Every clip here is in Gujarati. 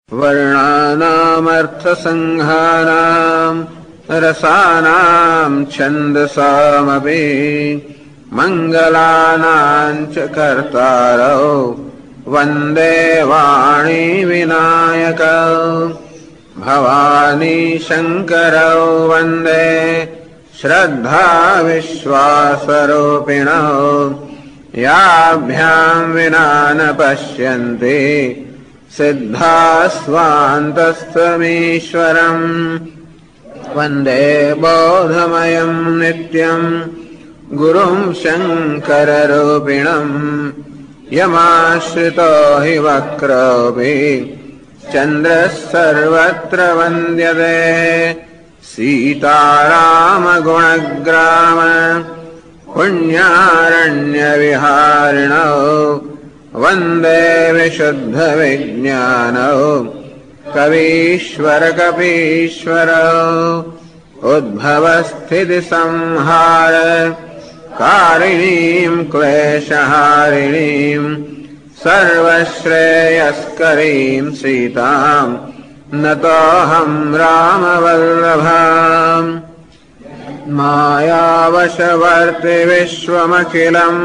वर्णानामर्थसंघानां रसानां छन्दसामपि मङ्गलानां च कर्तारौ वन्दे वाणी विनायकौ भवानी शङ्करौ वन्दे श्रद्धा विश्वासरूपिणौ याभ्यां विना न पश्यन्ति सिद्धास्वान्तस्थमीश्वरम् वन्दे बोधमयं नित्यं गुरुं शङ्कररूपिणम् यमाश्रितो हि वक्रोऽपि चन्द्रः सर्वत्र वन्द्यते सीतारामगुणग्राम पुण्यारण्यविहारिणौ वन्दे विशुद्धविज्ञानौ कवीश्वरकपीश्वरौ उद्भवस्थितिसंहार कारिणीं क्लेशहारिणीं सर्वश्रेयस्करीं सीतां नतोऽहं रामवल्लभाम् मायावशवर्ति विश्वमखिलं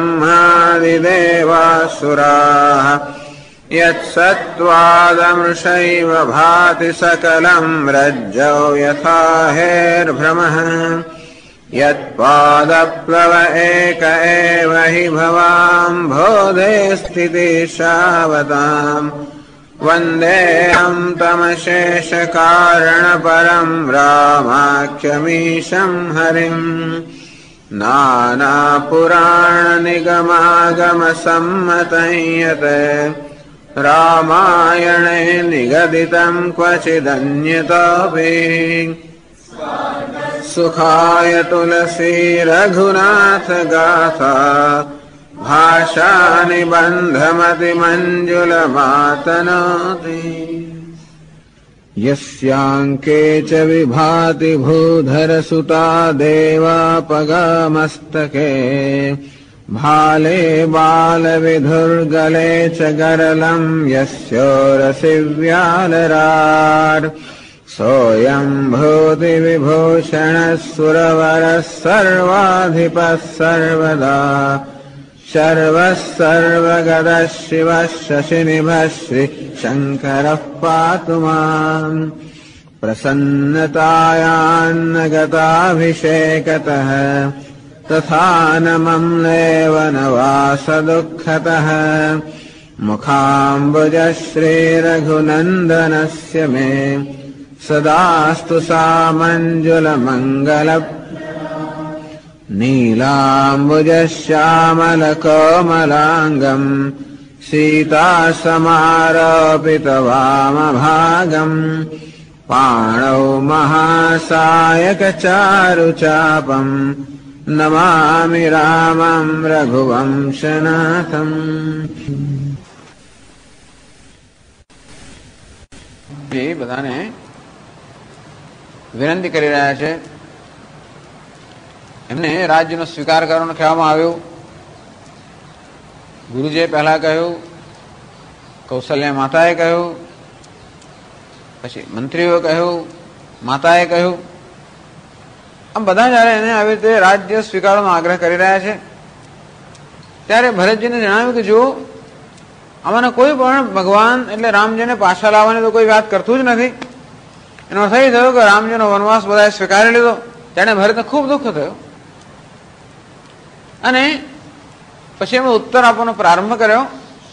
ब्रह्मादिदेवासुराः यत्सत्त्वादमृषैव भाति सकलं रज्जौ यथा हेर्भ्रमः यत्पादप्लव एक एव हि भवाम्भोधे स्थितिशावताम् वन्देऽहं तमशेषकारणपरं रामाख्यमीशं हरिम् नानापुराणनिगमागमसम्मतं यत् रामायणे निगदितं क्वचिदन्यतोऽपि सुखाय तुलसी रघुनाथ गाथा भाषा निबन्धमतिमञ्जुलमातनोति यस्याङ्के च विभाति भूधरसुता देवापगामस्तके भाले बालविधुर्गले च गरलं यस्योरसि व्यालराट् सोऽयं भूतिविभूषणः सुरवरः सर्वाधिपः सर्वदा शर्वः सर्वगतः शिवः शशिनिभः श्रीशङ्करः पातु माम् प्रसन्नतायान्नगताभिषेकतः तथा न मम्लेव न वासदुःखतः मुखाम्बुजः श्रीरघुनन्दनस्य मे सदास्तु सामञ्जुलमङ्गल नीलाम्बुजश्यामलकोमलाङ्गम् सीतासमारोपितवामभागम् पाणौ महासायकचारुचापम् नमामि रामं रघुवंशनाथम्। બધાને વિનંતી કરી રહ્યા છે. એમને રાજ્યનો સ્વીકાર કરવાનું કહેવામાં આવ્યું. ગુરુજીએ પહેલા કહ્યું, કૌશલ્યા માતાએ કહ્યું, પછી મંત્રીઓ કહ્યું, માતાએ કહ્યું. આમ બધા જયારે એને આવી રીતે રાજ્ય સ્વીકારવાનો આગ્રહ કરી રહ્યા છે ત્યારે ભરતજીને જણાવ્યું કે જો આમાંના કોઈ પણ ભગવાન એટલે રામજીને પાછા લાવવાની તો કોઈ વાત કરતું જ નથી. એનો અર્થ એ થયો કે રામજીનો વનવાસ બધાએ સ્વીકારી લીધો. ત્યારે ભરતને ખૂબ દુઃખ થયો અને પછી એમણે ઉત્તર આપવાનો પ્રારંભ કર્યો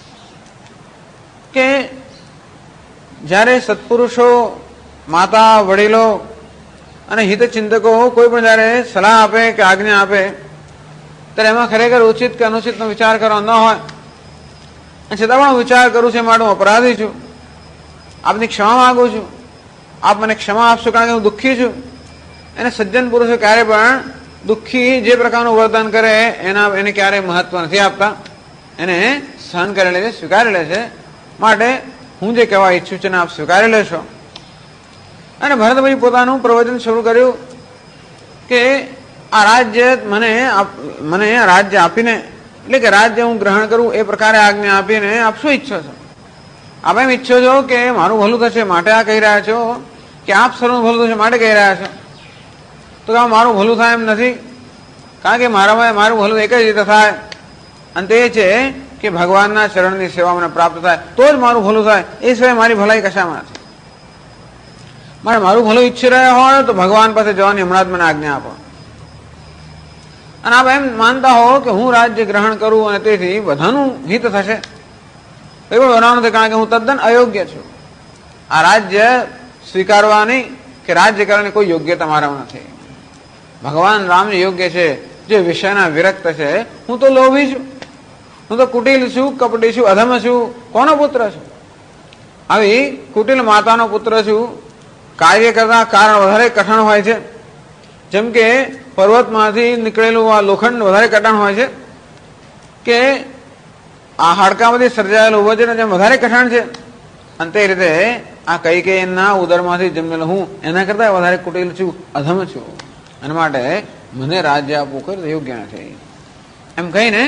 કે જ્યારે સત્પુરુષો, માતા, વડીલો અને હિતચિંતકો કોઈ પણ જયારે સલાહ આપે કે આજ્ઞા આપે ત્યારે એમાં ખરેખર ઉચિત કે અનુચિતનો વિચાર કરવાનો ન હોય. છતાં પણ વિચાર કરું છું, માટે હું અપરાધી છું, આપની ક્ષમા માંગુ છું, આપ મને ક્ષમા આપશો કારણ કે હું દુઃખી છું. એને સજ્જન પુરુષો ક્યારે પણ દુઃખી જે પ્રકારનું વર્તન કરે એને ક્યારેય મહત્વ નથી આપતા. એને સહન કરી લે છે, સ્વીકારી લે છે. માટે હું જે કહેવા ઈચ્છું છું ને આપ સ્વીકારી લેશો. અને ભરતભાઈ પોતાનું પ્રવચન શરૂ કર્યું કે આ રાજ્ય મને રાજ્ય આપીને એટલે કે રાજ્ય હું ગ્રહણ કરું એ પ્રકારે આજ્ઞા આપીને આપ શું ઈચ્છો છો? આપ એમ ઈચ્છો છો કે મારું ભલું થશે માટે આ કહી રહ્યા છો, કે આપ સર્વનું ભલું થશે માટે કહી રહ્યા છો? તો મારું ભલું થાય એમ નથી, કારણ કે મારામાં મારું ભલું એક જ રીતે થાય, અને તે છે કે ભગવાનના ચરણની સેવા મને પ્રાપ્ત થાય તો જ મારું ભલું થાય. એ સિવાય મારી ભલાઈ કશામાં નથી. મારે મારું ભલું ઈચ્છી રહ્યા હોય તો ભગવાન પાસે જવાની હમણાં જ મને આજ્ઞા આપો. અને આપ એમ માનતા હો કે હું રાજ્ય ગ્રહણ કરું અને તેથી બધાનું હિત થશે, એવું બનાવવાનું નથી, કારણ કે હું તદ્દન અયોગ્ય છું. આ રાજ્ય સ્વીકારવાની કે રાજ્ય કરવાની કોઈ યોગ્યતા મારામાં નથી. ભગવાન રામ યોગ્ય છે, જે વિષયના વિરક્ત છે. હું તો લોભી છું, હું તો કુટિલ છું, કપટી છું, અધમ છું. કોનો પુત્ર છું? આવી કુટિલ માતાનો પુત્ર છું. કાર્ય કરતા કારણ વધારે કઠણ હોય છે, જેમ કે પર્વતમાંથી નીકળેલું આ લોખંડ વધારે કઠણ હોય છે, કે આ હાડકામાંથી સર્જાયેલું વજન જેમ વધારે કઠણ છે. અને તે રીતે આ કૈકેયીના ઉદરમાંથી જન્મેલો હું એના કરતા વધારે કુટિલ છું, અધમ છું. એના માટે મને રાજ્ય આપવું કોઈ યોગ્ય નથી. એમ કહીને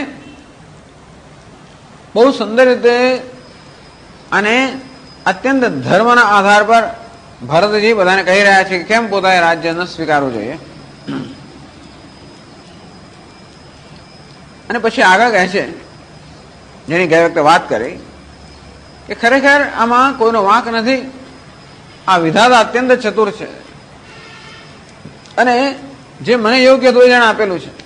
બહુ સુંદર રીતે અને અત્યંત ધર્મના આધાર પર ભરતજી બધાને કહી રહ્યા છે કે કેમ પોતાએ રાજ્ય ન સ્વીકારવું જોઈએ. અને પછી આગળ કહે છે, જેની ગયા વખતે વાત કરી, કે ખરેખર આમાં કોઈનો વાંક નથી. આ વિધાતા અત્યંત ચતુર છે, અને જે મને યોગ્ય તો જાણે આપેલું છે.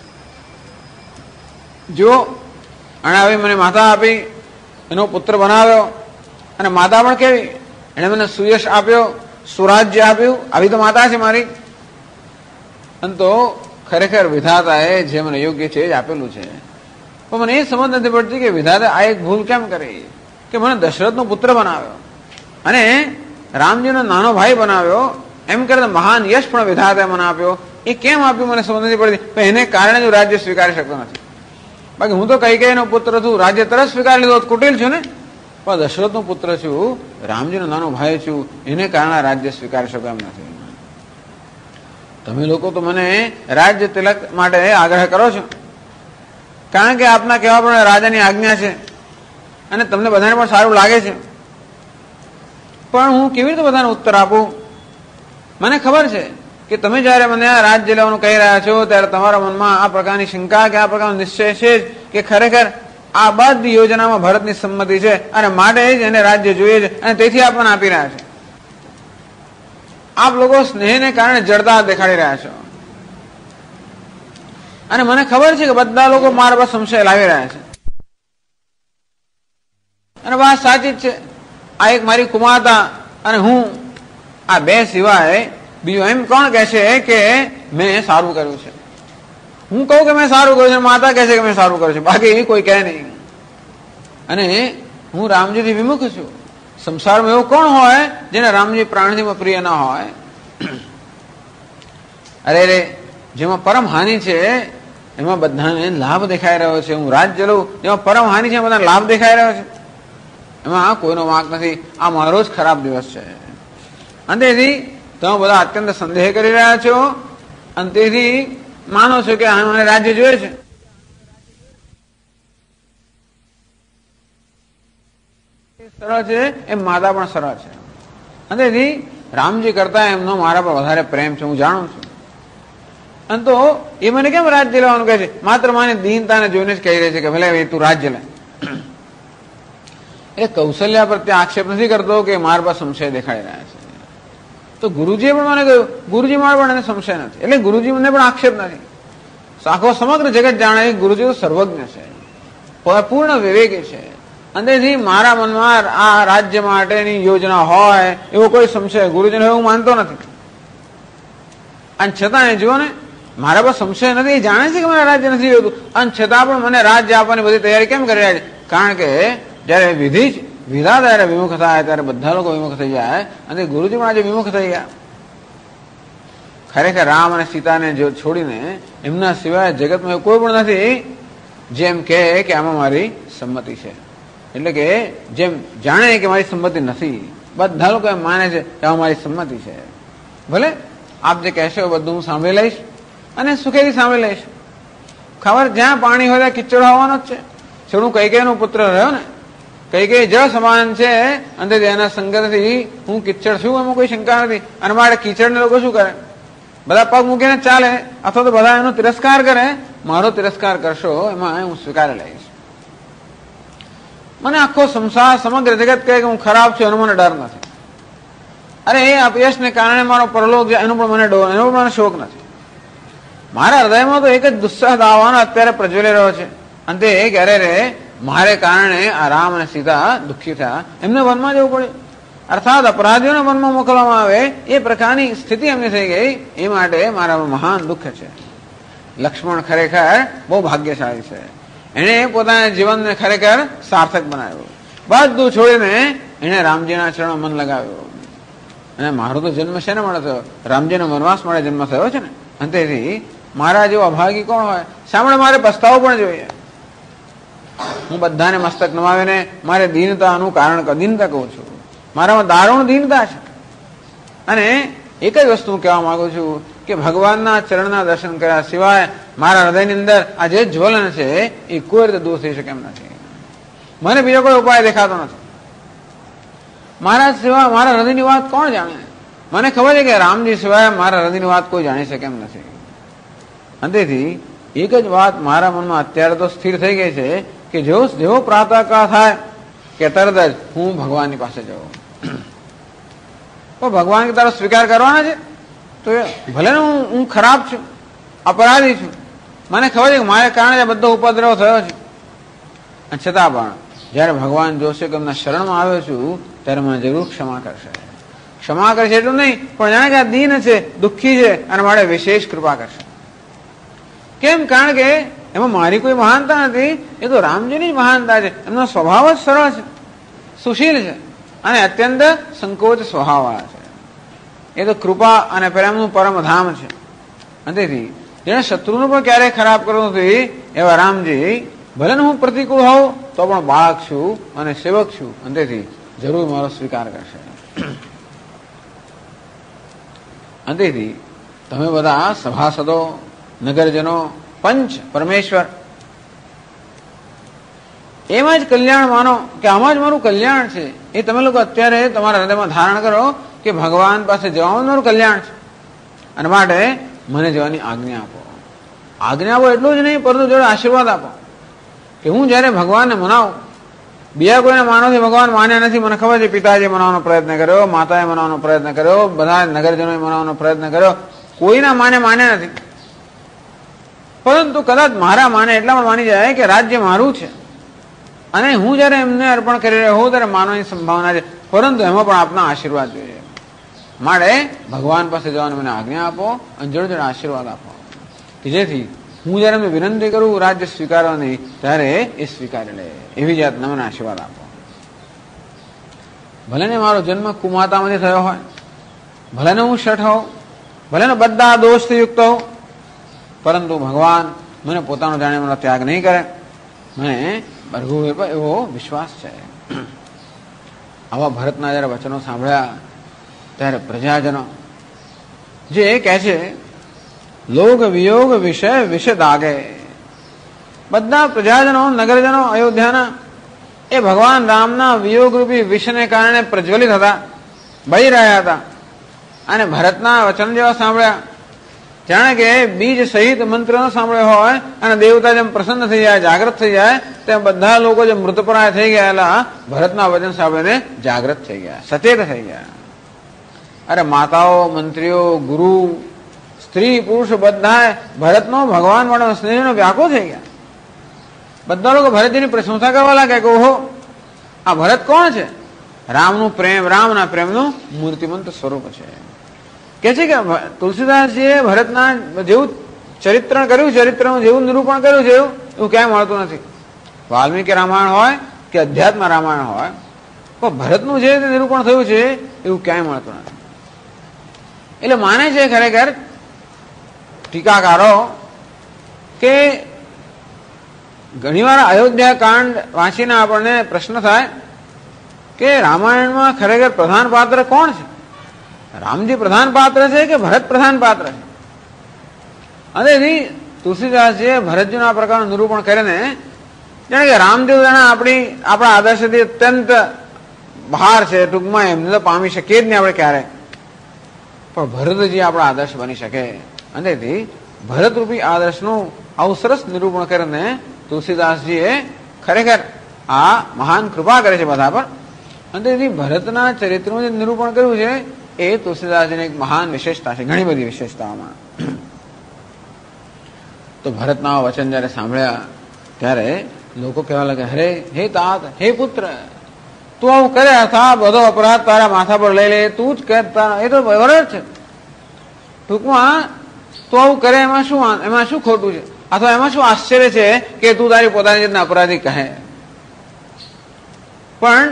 જો અને આવી મને માતા આપી, એનો પુત્ર બનાવ્યો, અને માતા પણ કેવી, એને મને સુયશ આપ્યો, સુરાજ્ય આપ્યું. આવી તો માતા છે મારી. અને તો ખરેખર વિધાતાએ જે મને યોગ્ય છે એ જ આપેલું છે. પણ મને એ સમજ નથી પડતી કે વિધાતા આ એક ભૂલ કેમ કરી, કે મને દશરથનો પુત્ર બનાવ્યો અને રામજીનો નાનો ભાઈ બનાવ્યો. એમ કરતા મહાન યશ પણ વિધાતાએ મને આપ્યો. એ કેમ આપ્યું મને સમજ નથી પડતી. પણ એને કારણે જ રાજ્ય સ્વીકારી શકતો નથી. બાકી હું તો કૈકેયીનો પુત્ર છું, રાજ્ય તરત સ્વીકારી લીધો, કુટિલ છું ને. પણ દશરથનો પુત્ર છું, રામજીનો નાનો ભાઈ છું, એને કારણે રાજ્ય સ્વીકારી શકો એમ નથી. તમે લોકો તો મને રાજ્ય તિલક માટે આગ્રહ કરો છો, કારણ કે આપના કહેવા પ્રમાણે રાજાની આજ્ઞા છે અને તમને બધાને પણ સારું લાગે છે. પણ હું કેવી રીતે બધાને ઉત્તર આપું? મને ખબર છે કે તમે જયારે મને આ રાજ્ય લેવાનું કહી રહ્યા છો ત્યારે તમારા મનમાં આ પ્રકારની શંકા કે આ પ્રકારનો નિશ્ચય છે કે ખરેખર આ બધી યોજનામાં ભરતની સંમતિ છે અને માટે જ એને રાજ્ય જોઈએ છે અને તેથી આપણને આપી રહ્યા છે. આપ લોકો સ્નેહને કારણે જડતા દેખાડી રહ્યા છો, અને મને ખબર છે કે બધા લોકો મારા પર સંશય લાવી રહ્યા છે. અને વાત સાચી જ છે. આ એક મારી કુમારતા અને હું, આ બે સિવાય બીજું એમ કોણ કહે છે કે મેં સારું કર્યું છે? હું કહું કે મેં સારું કર્યું છે, માતા કહે છે કે મેં સારું કર્યું છે, બાકી કોઈ કહે નહીં. અને હું રામજીથી વિમુખ છું. સંસારમાં એવું કોણ હોય જેને રામજી પ્રાણજીમાં પ્રિય ના હોય? અરે રે, જેમાં પરમ હાનિ છે એમાં બધાને લાભ દેખાઈ રહ્યો છે. હું રાજ્ય લઉં, જેમાં પરમ હાનિ છે બધાને લાભ દેખાઈ રહ્યો છે. એમાં કોઈનો વાંક નથી. આ મારો જ ખરાબ દિવસ છે. અને તેથી તમે બધા અત્યંત સંદેહ કરી રહ્યા છો, અને તેથી માનો છો કે મને રાજ્ય જોઈએ છે. સરળ છે એમ માતા પણ સરળ છે. અને તેથી રામજી કરતા એમનો મારા પર વધારે પ્રેમ છે, હું જાણું છું. અને તો એ મને કેમ રાજ્ય લેવાનું કહે છે? માત્ર માને દીનતાને જોઈને જ કહી રહી છે કે ભલે તું રાજ્ય લે. એ કૌશલ્યા પર ત્યાં આક્ષેપ નથી કરતો કે મારા પર સંશય દેખાડી રહ્યા છે. તો ગુરુજીએ પણ મને કહ્યું, ગુરુજી મારા પણ એને સંશય નથી, એટલે ગુરુજી મને પણ આક્ષેપ નથી. આખો સમગ્ર જગત જાણે ગુરુજી તો સર્વજ્ઞ છે, પૂર્ણ વિવેકી છે. અને તેથી મારા મનમાં આ રાજ્ય માટેની યોજના હોય એવો કોઈ સંશય ગુરુજીને હું માનતો નથી. અને છતાં એ જુઓ ને, મારા પર સંશય નથી. એ જાણે છે કે મને રાજ્ય નથી જોતું, અને છતાં પણ મને રાજ્ય આપવાની બધી તૈયારી કેમ કરી રહ્યા છે? કારણ કે જયારે વિધાતા જયારે વિમુખ થાય ત્યારે બધા લોકો વિમુખ થઈ જાય, અને ગુરુજી પણ આજે વિમુખ થઈ ગયા. ખરેખર રામ અને સીતાને છોડીને એમના સિવાય જગતમાં કોઈ પણ નથી જેમ કે આમાં મારી સંમતિ છે. એટલે કે જેમ જાણે કે મારી સંમતિ નથી, બધા લોકો એમ માને છે કે આમાં મારી સંમતિ છે. ભલે આપ જે કહેશો બધું હું સાંભળી લઈશ અને સુખેથી સાંભળી લઈશ. ખબર જ્યાં પાણી હોય ત્યાં કિચડ હોવાનો જ છે. છોડું કૈકેયીનો પુત્ર રહ્યો ને, કઈ જળ સમાન છે, અને એના સંગતથી હું કિચડ છું એમાં કોઈ શંકા નથી. અને મારે કિચડને લોકો શું કરે? બધા પગ મૂકીને ચાલે અથવા તો બધા એનો તિરસ્કાર કરે. મારો તિરસ્કાર કરશો એમાં હું સ્વીકારી લઈશ. મને આખો સંસાર સમગ્ર જગત કહે કે હું ખરાબ છું, એનો મને ડર નથી. અરે એ અપયશને કારણે મારો પરલોક જાય એનો પણ મને શોક નથી. મારા હૃદયમાં તો એક જ દુસ્સાહ દાવાનો અત્યારે પ્રજ્વલી રહ્યો છે. અંતે એ ક્યારે રે મારે કારણે આ રામ અને સીતા દુઃખી થયા, એમને વનમાં જવું પડ્યું. અર્થાત અપરાધીઓને વનમાં મોકલવામાં આવે એ પ્રકારની સ્થિતિ એમની થઈ ગઈ. એ માટે મારા મહાન દુઃખ છે. લક્ષ્મણ ખરેખર બહુ ભાગ્યશાળી છે. એણે પોતાના જીવનને ખરેખર સાર્થક બનાવ્યું. બધું છોડીને એણે રામજીના ચરણો મન લગાવ્યું. અને મારો તો જન્મ શેને મળે થયો? રામજીનો વનવાસ મળે જન્મ થયો છે ને. અંતેથી મારા જેવો અભાગી કોણ હોય? સાંભળે મારે પસ્તાવો પણ જોઈએ. હું બધાને મસ્તક નમાવીને મારે દીનતાનું કારણ દીનતા કહું છું. મારામાં દારૂણ દીનતા છે. અને એક જ વસ્તુ કહેવા માંગુ છું કે ભગવાનના ચરણના દર્શન કર્યા સિવાય મારા હૃદયની અંદર આ જે જ્વલન છે એ કોઈ રીતે દૂર થઈ શકે એમ નથી. મને બીજો કોઈ ઉપાય દેખાતો નથી. મારા સિવાય મારા હૃદયની વાત કોણ જાણે? મને ખબર છે કે રામજી સિવાય મારા હૃદયની વાત કોઈ જાણી શકે એમ નથી. અંતેથી એક જ વાત મારા મનમાં અત્યારે તો સ્થિર થઈ ગઈ છે કે જેવો પ્રાતઃકાળ થાય કે તરત જ હું ભગવાનની પાસે જાઉં. તો ભગવાન કે તારો સ્વીકાર કરવાના છે તો ભલે ને હું ખરાબ છું, અપરાધી છું. મને ખબર છે કે મારે કારણે બધો ઉપદ્રવ થયો છે. છતાં પણ જયારે ભગવાન જોશે કે એમના શરણમાં આવ્યો છું ત્યારે મને જરૂર ક્ષમા કરશે. ક્ષમા કરશે એટલું નહીં, પણ જાણે કે આ દીન છે, દુઃખી છે, અને મારે વિશેષ કૃપા કરશે. કેમ? કારણ કે એમાં મારી કોઈ મહાનતા નથી, એ તો રામજીની જ મહાનતા છે. એમનો સ્વભાવ જ સરળ છે, સુશીલ છે, અને અત્યંત સંકોચ સ્વભાવવાળા છે. એ તો કૃપા અને પ્રેમનું પરમધામ છે. અંતેથી જેને શત્રુનું પણ ક્યારેય ખરાબ કરવું નથી એવા રામજી ભલે હું પ્રતિકૂળ હોઉં તો પણ બાળક છું અને સેવક છું. અંતેથી જરૂર મારો સ્વીકાર કરશે. અંતેથી તમે બધા સભાસદો, નગરજનો, પંચ, પરમેશ્વર એમાં જ કલ્યાણ માનો કે આમાં જ મારું કલ્યાણ છે. એ તમે લોકો અત્યારે તમારા હૃદયમાં ધારણ કરો કે ભગવાન પાસે જવાનું મારું કલ્યાણ છે. અને માટે મને જવાની આજ્ઞા આપો. આજ્ઞા આપો એટલું જ નહીં, પરંતુ જોડે આશીર્વાદ આપો કે હું જયારે ભગવાનને મનાવું. બીજા કોઈને માનવથી ભગવાન માન્યા નથી. મને ખબર છે પિતાજીએ મનાવવાનો પ્રયત્ન કર્યો, માતાએ મનાવવાનો પ્રયત્ન કર્યો, બધા નગરજનોએ મનાવવાનો પ્રયત્ન કર્યો, કોઈના માન્યા નથી. પરંતુ કદાચ મારા માને એટલા પણ માની જાય કે રાજ્ય મારું છે અને હું જયારે એમને અર્પણ કરી રહ્યો હોઉં ત્યારે માનવાની સંભાવના છે. પરંતુ એમાં પણ આપના આશીર્વાદ જોઈએ. માટે ભગવાન પાસે જવાની મને આજ્ઞા આપો અને જોડે જોડે આશીર્વાદ આપો કે જેથી હું જયારે એમને વિનંતી કરું રાજ્ય સ્વીકારવાની ત્યારે એ સ્વીકારી લે. એવી જાતના મને આશીર્વાદ આપો. ભલે ને મારો જન્મ કુમાતામાંથી થયો હોય, ભલે ને હું શઠ હોઉં, ભલે ને બધા દોષથી યુક્ત હોઉં, પરંતુ ભગવાન મને પોતાનો જાણે મને ત્યાગ નહીં કરે. મને રઘુવીર પર એવો વિશ્વાસ છે. આવા ભરતના જયારે વચનો સાંભળ્યા ત્યારે પ્રજાજનો જે કહે છે લોક વિયોગ વિષય વિષ દાગે, બધા પ્રજાજનો, નગરજનો અયોધ્યાના એ ભગવાન રામના વિયોગ રૂપી વિષને કારણે પ્રજ્વલિત હતા, બળી રહ્યા હતા. અને ભરતના વચન જેવા સાંભળ્યા જાણે કે બીજ સહિત મંત્ર ન સાંભળ્યો હોય અને દેવતા જેમ પ્રસન્ન થઈ જાય, જાગૃત થઈ જાય, તેમ બધા લોકો જે મૃતપ્રાય થઈ ગયેલા ભરતના વચન સાંભળીને જાગૃત થઈ ગયા, સચેત થઈ ગયા. અરે માતાઓ, મંત્રીઓ, ગુરુ, સ્ત્રી, પુરુષ બધા ભરતનો ભગવાન માટે સ્નેહનો વ્યાકુળ થઈ ગયા. બધા લોકો ભરતજીની પ્રશંસા કરવા લાગ્યા કે ઓહો, આ ભરત કોણ છે? રામનું પ્રેમ, રામના પ્રેમનું મૂર્તિમંત સ્વરૂપ છે. કે છે કે તુલસીદાસજીએ ભરતના જેવું ચરિત્રણ કર્યું, ચરિત્રનું જેવું નિરૂપણ કર્યું છે એવું ક્યાંય મળતું નથી. વાલ્મીકી રામાયણ હોય કે અધ્યાત્મ રામાયણ હોય, પણ ભરતનું જે નિરૂપણ થયું છે એવું ક્યાંય મળતું નથી. એટલે માને છે ખરેખર ટીકાકારો કે ઘણીવાર અયોધ્યા કાંડ વાંચીને આપણને પ્રશ્ન થાય કે રામાયણમાં ખરેખર પ્રધાન પાત્ર કોણ છે? રામજી પ્રધાન પાત્ર છે કે ભરત પ્રધાન પાત્ર છે? અને તુલસીદાસજીએ ભરતજીનું આ પ્રકારનું નિરૂપણ કરીને જાણે કે રામદેવ આપણા આદર્શથી અત્યંત બહાર છે, ટૂંકમાં એમને તો પામી શકીએ જ નહીં આપણે ક્યારે, પણ ભરતજી આપણા આદર્શ બની શકે. અને તેથી ભરતરૂપી આદર્શનું આવું સરસ નિરૂપણ કરીને તુલસીદાસજીએ ખરેખર આ મહાન કૃપા કરે છે બધા પર. અને તેથી ભરતના ચરિત્રનું જે નિરૂપણ કર્યું છે એ તુલસીદાસજીની એક મહાન વિશેષતા છે, ઘણી બધી વિશેષતાઓમાં. તો ભરતના વચન જયારે સાંભળ્યા ત્યારે લોકો કહેવા લાગે, હરે હે તાત, હે પુત્ર, તું આવું કરે, અથવા બધો અપરાધ તારા માથા પર લઈ લે, તું જ કર, એ તો બરાબર છે. ટૂંકમાં તું આવું કરે એમાં શું ખોટું છે, અથવા એમાં શું આશ્ચર્ય છે કે તું તારી પોતાની જાતને અપરાધી કહે. પણ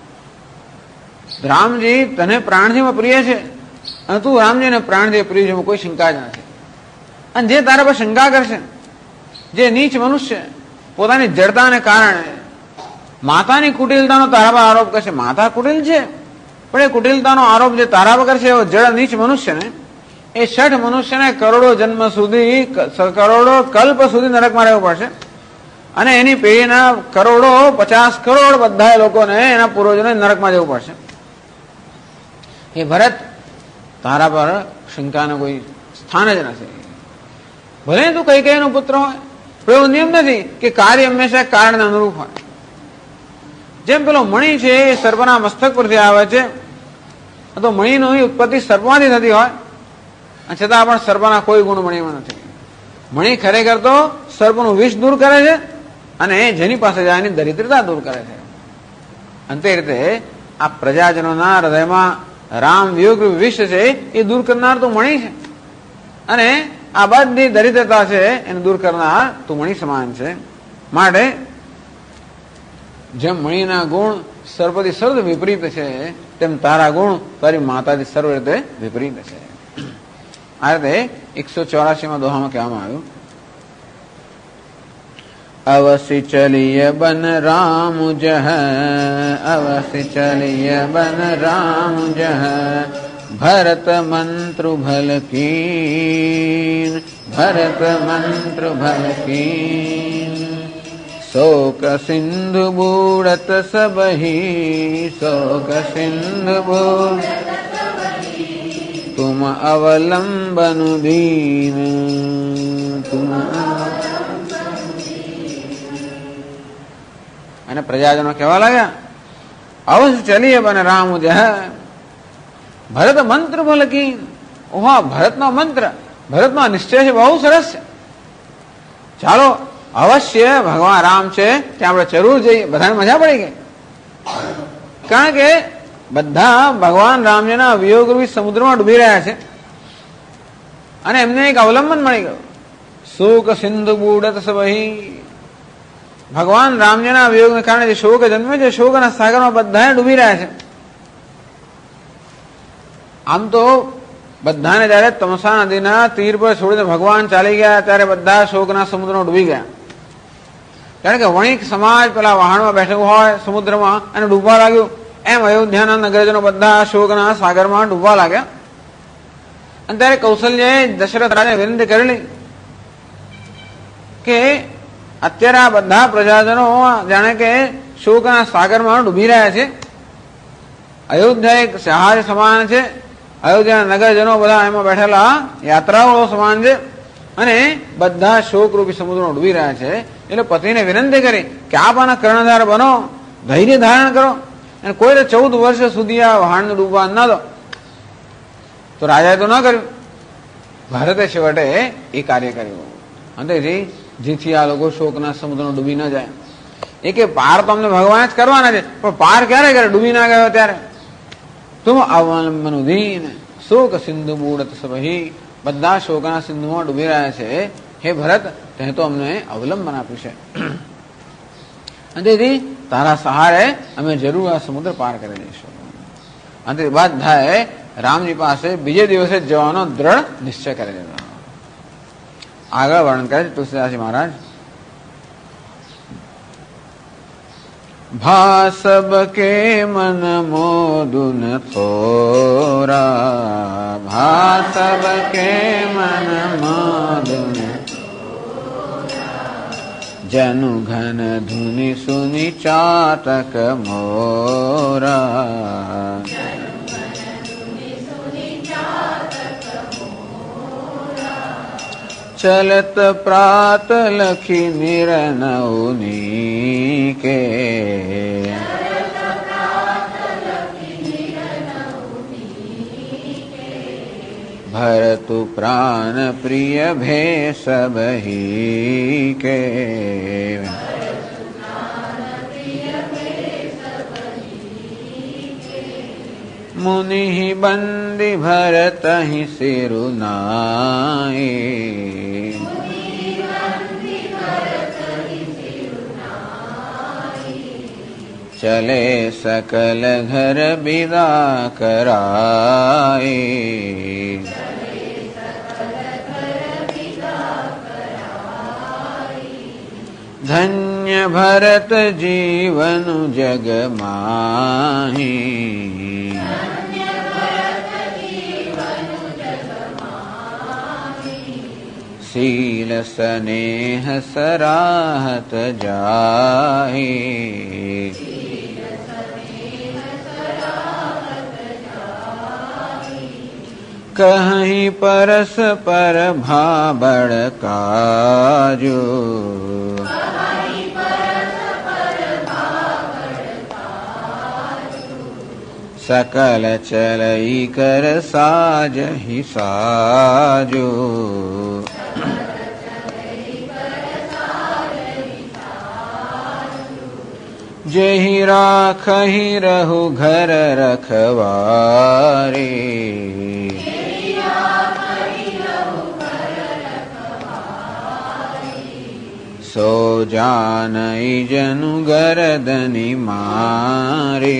રામજી તને પ્રાણજીમાં પ્રિય છે અને તું રામજીને પ્રાણજી પ્રિય છે, કોઈ શંકા જ નથી. અને જે તારા પર શંકા કરશે, જે નીચ મનુષ્ય પોતાની જડતાને કારણે માતાની કુટિલતાનો તારા પર આરોપ કરશે, માતા કુટિલ છે પણ એ કુટિલતાનો આરોપ જે તારા પર કરશે એવો જડ નીચ મનુષ્યને, એ 60 મનુષ્યને કરોડો જન્મ સુધી, કરોડો કલ્પ સુધી નરકમાં રહેવું પડશે. અને એની પેઢીના કરોડો, 50 કરોડ બધા લોકોને, એના પૂર્વજોને નરકમાં જવું પડશે. એ ભરત, તારા પર શંકાનો કોઈ સ્થાન જ નથી. ભલે તું કૈકેયીનો પુત્ર હોય, પણ એવો નિયમ નથી કે કાર્ય હંમેશા કારણને અનુરૂપ હોય. જેમ પેલો મણી છે એ સર્પના મસ્તક પરથી આવે છે, તો મણીની ઉત્પત્તિ સર્પમાંથી થતી હોય, છતાં પણ સર્પના કોઈ ગુણ મણીમાં નથી. મણી ખરેખર તો સર્પનું વિષ દૂર કરે છે અને જેની પાસે જાય એની દરિદ્રતા દૂર કરે છે. અને તે રીતે આ પ્રજાજનોના હૃદયમાં રામ વિયોગ વિષ છે એ દૂર કરનાર તો મણી છે, અને આ બધી દરિદ્રતા છે એને દૂર કરનાર તું મણી સમાન છે. માટે જેમ મણીના ગુણ સર્પથી સર્વ વિપરીત છે, તેમ તારા ગુણ તારી માતાથી સર્વ રીતે વિપરીત છે. આ રીતે 184માં દોહામાં કહેવામાં આવ્યું, અવશ્ય ચલિય બન રામ જહ, અવશ્ય ચલિય બન રામ જહ, ભરત મંત્ર ભલ કીન, ભરત મંત્ર ભલ કીન, શોક સિંધુ બૂढ़त સબહી, શોક સિંધુ બૂढ़त તુમ અવલંબન દીન, તુમ. અને પ્રજાજનો કહેવા લાગ્યા, અવશ્ય ચલીએ બને રામ જહ, ભરત મંત્ર ભલકી. ઓહા, ભરતનો મંત્ર, ભરતનો નિશ્ચય છે, બહુ સરસ છે. ચાલો અવશ્ય ભગવાન રામ છે ત્યાં આપણે જરૂર જઈએ. બધાને મજા પડી ગઈ, કારણ કે બધા ભગવાન રામજીના વિયોગરૂપી સમુદ્રમાં ડૂબી રહ્યા છે અને એમને એક અવલંબન મળી ગયું. શોક સિંધુ બૂढ़त સબહી, ભગવાન રામજીના વિયોગને કારણે જે શોક જન્મે છે, શોકના સાગરમાં બધા ડૂબી રહ્યા છે. આમ તો બધાને જયારે તમસા નદીના તીર પર છોડીને ભગવાન ચાલી ગયા ત્યારે બધા શોકના સમુદ્રમાં ડૂબી ગયા. કારણ કે વણિક સમાજ પેલા વહાણમાં બેઠેલું હોય સમુદ્રમાં અને ડૂબવા લાગ્યું, એમ અયોધ્યાના નગરજનો બધા શોકના સાગરમાં ડૂબવા લાગ્યા. અને ત્યારે કૌશલ્યાએ દશરથ રાજાને વિનંતી કરેલી કે અત્યારે આ બધા પ્રજાજનો જાણે કે શોકના સાગરમાં ડૂબી રહ્યા છે. અયોધ્યા એક જહાજ સમાન છે, અયોધ્યાના નગરજનો બધા એમાં બેઠેલા યાત્રાળુઓ સમાન છે અને બધા શોકરૂપી સમુદ્રમાં ડૂબી રહ્યા છે. એટલે પતિને વિનંતી કરી કે આપ આના કર્ણધાર બનો, ધૈર્ય ધારણ કરો અને કોઈ 14 વર્ષ સુધી આ વહાણને ડૂબવા ન દો. તો રાજાએ તો ન કર્યું, ભારતે છેવટે એ કાર્ય કર્યું. અને જેથી આ લોકો શોકના સમુદ્રમાં ડૂબી ન જાય. એ કે પાર તો અમને ભગવાન જ કરવાના છે, પણ પાર ક્યારે કરે, ડૂબી ના ગયો ત્યારે. તુમ અવલંબન દીન, શોક સિંધુ બૂढ़त સબહી, બધા શોકના સિંધુમાં ડૂબી રહ્યા છે. હે ભરત, તે તો અમને અવલંબન આપ્યું છે અને તેથી તારા સહારે અમે જરૂર આ સમુદ્ર પાર કરી દઈશું. અને બધાએ રામજી પાસે બીજે દિવસે જવાનો દ્રઢ નિશ્ચય કરી દીધો. આગળ વર્ણન કરે છે તુલસીદાસજી મહારાજ. ભાસબ કે મન મોદુન થોરા, ભાસબ કે મન મોદુન जनु घन धुनि सुनि चातक मोरा। चलत प्रात लखी निरनौनी के। भरतु प्राण प्रिय भेष बही के। मुनि ही बंदी भरत ही सिरुनाए। चले सकल घर विदा कराए। धन्य भरत जीवन जग माही। शील स्नेह सराहत जाहि। कहीं परस पर भाबड़ काजो। सकल चलई कर साज ही साजो। जेहि राखहि रहु घर रखवारे। सो जानई जनु गरदनि मारे।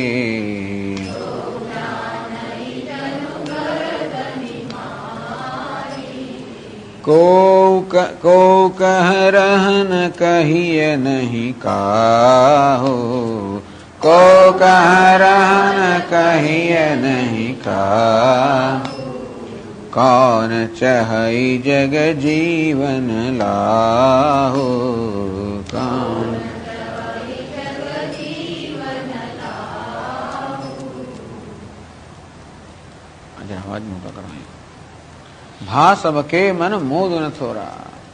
को कह रहन कहिए नहीं काहो। को कह रहन कहिए नहीं काहो। कौन चहई जग जीवन लाहो। कौन अवाज मोटा करो। ભા સબકે મન મોદ ન થોરા.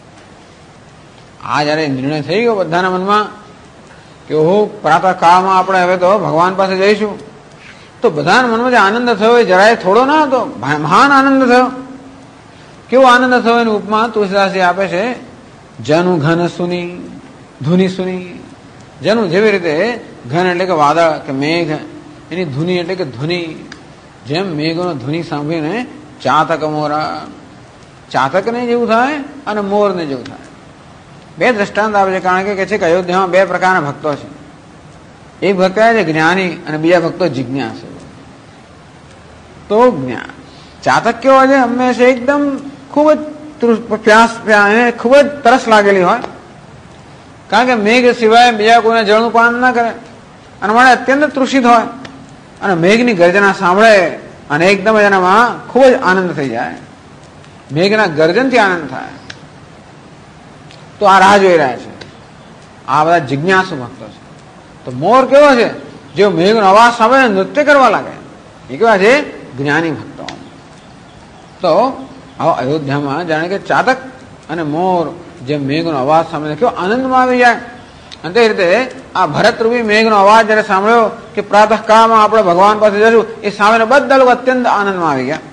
આ જયારે નિર્ણય થઈ ગયો બધાના મનમાં કે હું પ્રાતઃ કાળમાં આપણે હવે તો ભગવાન પાસે જઈશું, તો બધાના મનમાં જે આનંદ થયો એ જરાય થોડો ના હતો, મહાન આનંદ થયો. કેવો આનંદ થયો એની ઉપમા તુલસીદાસજી આપે છે. જનુ ઘન સુની ધુની સુની. જનુ જેવી રીતે ઘન એટલે કે વાદળ કે મેઘ, એની ધુની એટલે કે ધ્વનિ. જેમ મેઘનો ધ્વનિ સાંભળીને ચાતક મોરા, ચાતકને જેવું થાય અને મોરને જેવું થાય. બે દ્રષ્ટાંત આપે છે, કારણ કે છે કે અયોધ્યામાં બે પ્રકારના ભક્તો છે. એક ભક્ત છે જ્ઞાની અને બીજા ભક્તો જિજ્ઞાસુ. તો જ્ઞાન ચાતક કેવો છે, હંમેશા એકદમ ખૂબ જ ખૂબ જ તરસ લાગેલી હોય, કારણ કે મેઘ સિવાય બીજા કોઈને જળનું પાન ના કરે અને મને અત્યંત તૃષિત હોય અને મેઘની ગર્જના સાંભળે અને એકદમ એનામાં ખૂબ જ આનંદ થઈ જાય. મેઘના ગર્જનથી આનંદ થાય. તો આ રાહ જોઈ રહ્યા છે. આ બધા જિજ્ઞાસુ ભક્તો છે. તો મોર કેવો છે, જે મેઘનો અવાજ સાંભળે નૃત્ય કરવા લાગે, એ કેવા છે જ્ઞાની ભક્તો. તો આવા અયોધ્યામાં જાણે કે ચાતક અને મોર જે મેઘનો અવાજ સાંભળે કેવો આનંદમાં આવી જાય. અને તે રીતે આ ભરતરૂપી મેઘનો અવાજ જયારે સાંભળ્યો કે પ્રાતઃકાળમાં આપણે ભગવાન પાસે જશું, એ સામેને બધા લોકો અત્યંત આનંદમાં આવી ગયા.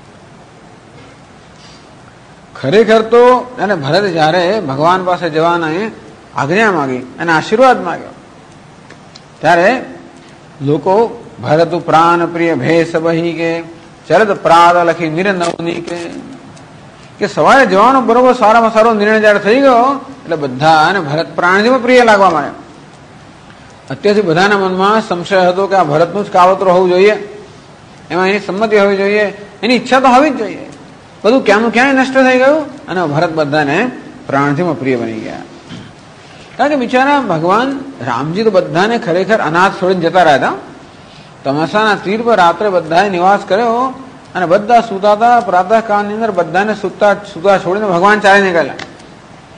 ખરેખર તો અને ભરત જયારે ભગવાન પાસે જવાના આજ્ઞા માગી અને આશીર્વાદ માગ્યો, ત્યારે લોકો ભરત પ્રાણ પ્રિય ભેષ બહી કે ચરદ પ્રાદ લખી નિરનવની કે સવારે જવાનો બરોબર સારામાં સારો નિર્ણય જયારે થઈ ગયો એટલે બધા ભરત પ્રાણજીમાં પ્રિય લાગવા માંડ્યા. અત્યારથી બધાના મનમાં સંશય હતો કે આ ભરતનું જ કાવતરું હોવું જોઈએ, એમાં એની સંમતિ હોવી જોઈએ, એની ઈચ્છા તો હોવી જ જોઈએ. બધું ક્યાંનું ક્યાંય નષ્ટ થઈ ગયું અને ભરત બધાને પ્રાણજીમાં પ્રિય બની ગયા. કારણ કે બિચારા ભગવાન રામજી તો બધાને ખરેખર અનાથ છોડીને જતા રહ્યા હતા. તમસાના તીર પર રાત્રે બધાએ નિવાસ કર્યો અને બધા સુતા હતા. પ્રાતઃકાળની અંદર બધાને સુતા છોડીને ભગવાન ચાલી નીકળ્યા.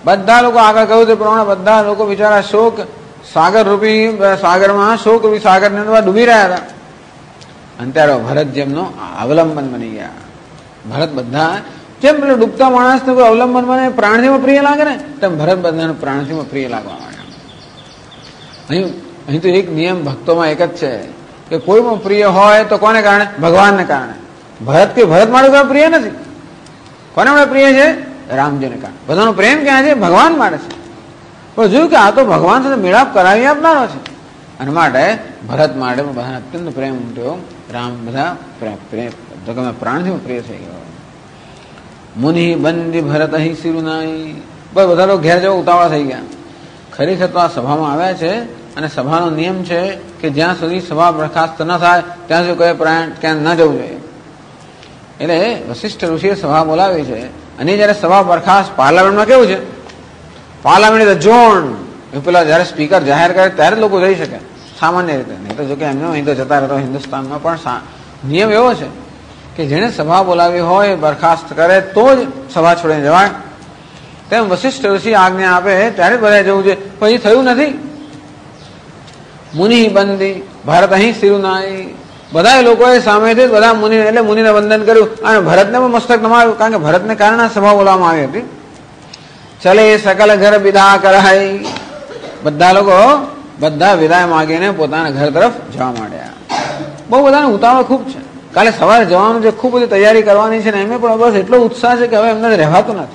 બધા લોકો આગળ કહ્યું તે પ્રમાણે બધા લોકો બિચારા શોક સાગર રૂપી સાગરમાં શોક રૂપી સાગરની અંદર ડૂબી રહ્યા હતા. અને ત્યારે ભરત જેમનો અવલંબન બની ગયા. ભરત બધા જેમ પેલો ડૂબતા માણસને કોઈ અવલંબન બને પ્રાણજીમાં પ્રિય લાગે ને તેમ ભરત બધાને પ્રાણજીમાં પ્રિય લાગવા માંડ્યા. અહીં તો એક નિયમ ભક્તોમાં એક જ છે કે કોઈ પણ પ્રિય હોય તો કોને કારણે? ભગવાનને કારણે. ભરત મારું કોઈ પ્રિય નથી. કોને માટે પ્રિય છે? રામજીને કારણે. બધાનો પ્રેમ ક્યાં છે? ભગવાન માટે છે. પણ જોયું કે આ તો ભગવાન સાથે મેળાપ કરાવી આપનારો છે. અને માટે ભરત માટે બધા અત્યંત પ્રેમ ઉમટ્યો. રામ બધા પ્રેમ પ્રાણથી પ્રિય થઈ ગયો. મુનિ બંદી ભરત અહીં સિરુનાઈ. બસ બધા લોકો ઘેર જવા ઉતાવળા થઈ ગયા. ખરેખર તો આ સભામાં આવ્યા છે અને સભાનો નિયમ છે કે જ્યાં સુધી સભા બરખાસ્ત ન થાય ત્યાં સુધી કોઈ પ્રાણ ક્યાં ન જવું જોઈએ. એટલે વશિષ્ઠ ઋષિએ સભા બોલાવી છે. અને જયારે સભા બરખાસ્ત પાર્લામેન્ટમાં કેવું છે? પાર્લામેન્ટ જોણ પેલા જયારે સ્પીકર જાહેર કરે ત્યારે લોકો જઈ શકે સામાન્ય રીતે. નહીં તો જોકે એમને અહીં તો જતા રહેતો હિન્દુસ્તાનમાં પણ નિયમ એવો છે કે જેને સભા બોલાવી હોય બરખાસ્ત કરે તો જ સભા છોડીને જવાય. તેમ વશિષ્ઠ ઋષિ આજ્ઞા આપે ત્યારે જ બધા જવું જોઈએ. પછી થયું નથી. મુનિ બંદી ભરત અહીં સિરુનાઈ. બધા લોકોએ સામેથી બધા મુનિ એટલે મુનિને વંદન કર્યું અને ભરતને પણ મસ્તક નમાવ્યું. કારણ કે ભરતને કારણે સભા બોલાવવામાં આવી હતી. ચલે સકલ ઘર વિદા કરાય. બધા લોકો બધા વિદાય માગીને પોતાના ઘર તરફ જવા માંડ્યા. બહુ બધાને ઉતાવળ ખૂબ છે. કાલે સવારે જવાનું છે, ખૂબ બધી તૈયારી કરવાની છે ને એમને પણ બસ એટલો ઉત્સાહ છે કે હવે એમને રહેવાતું નથી.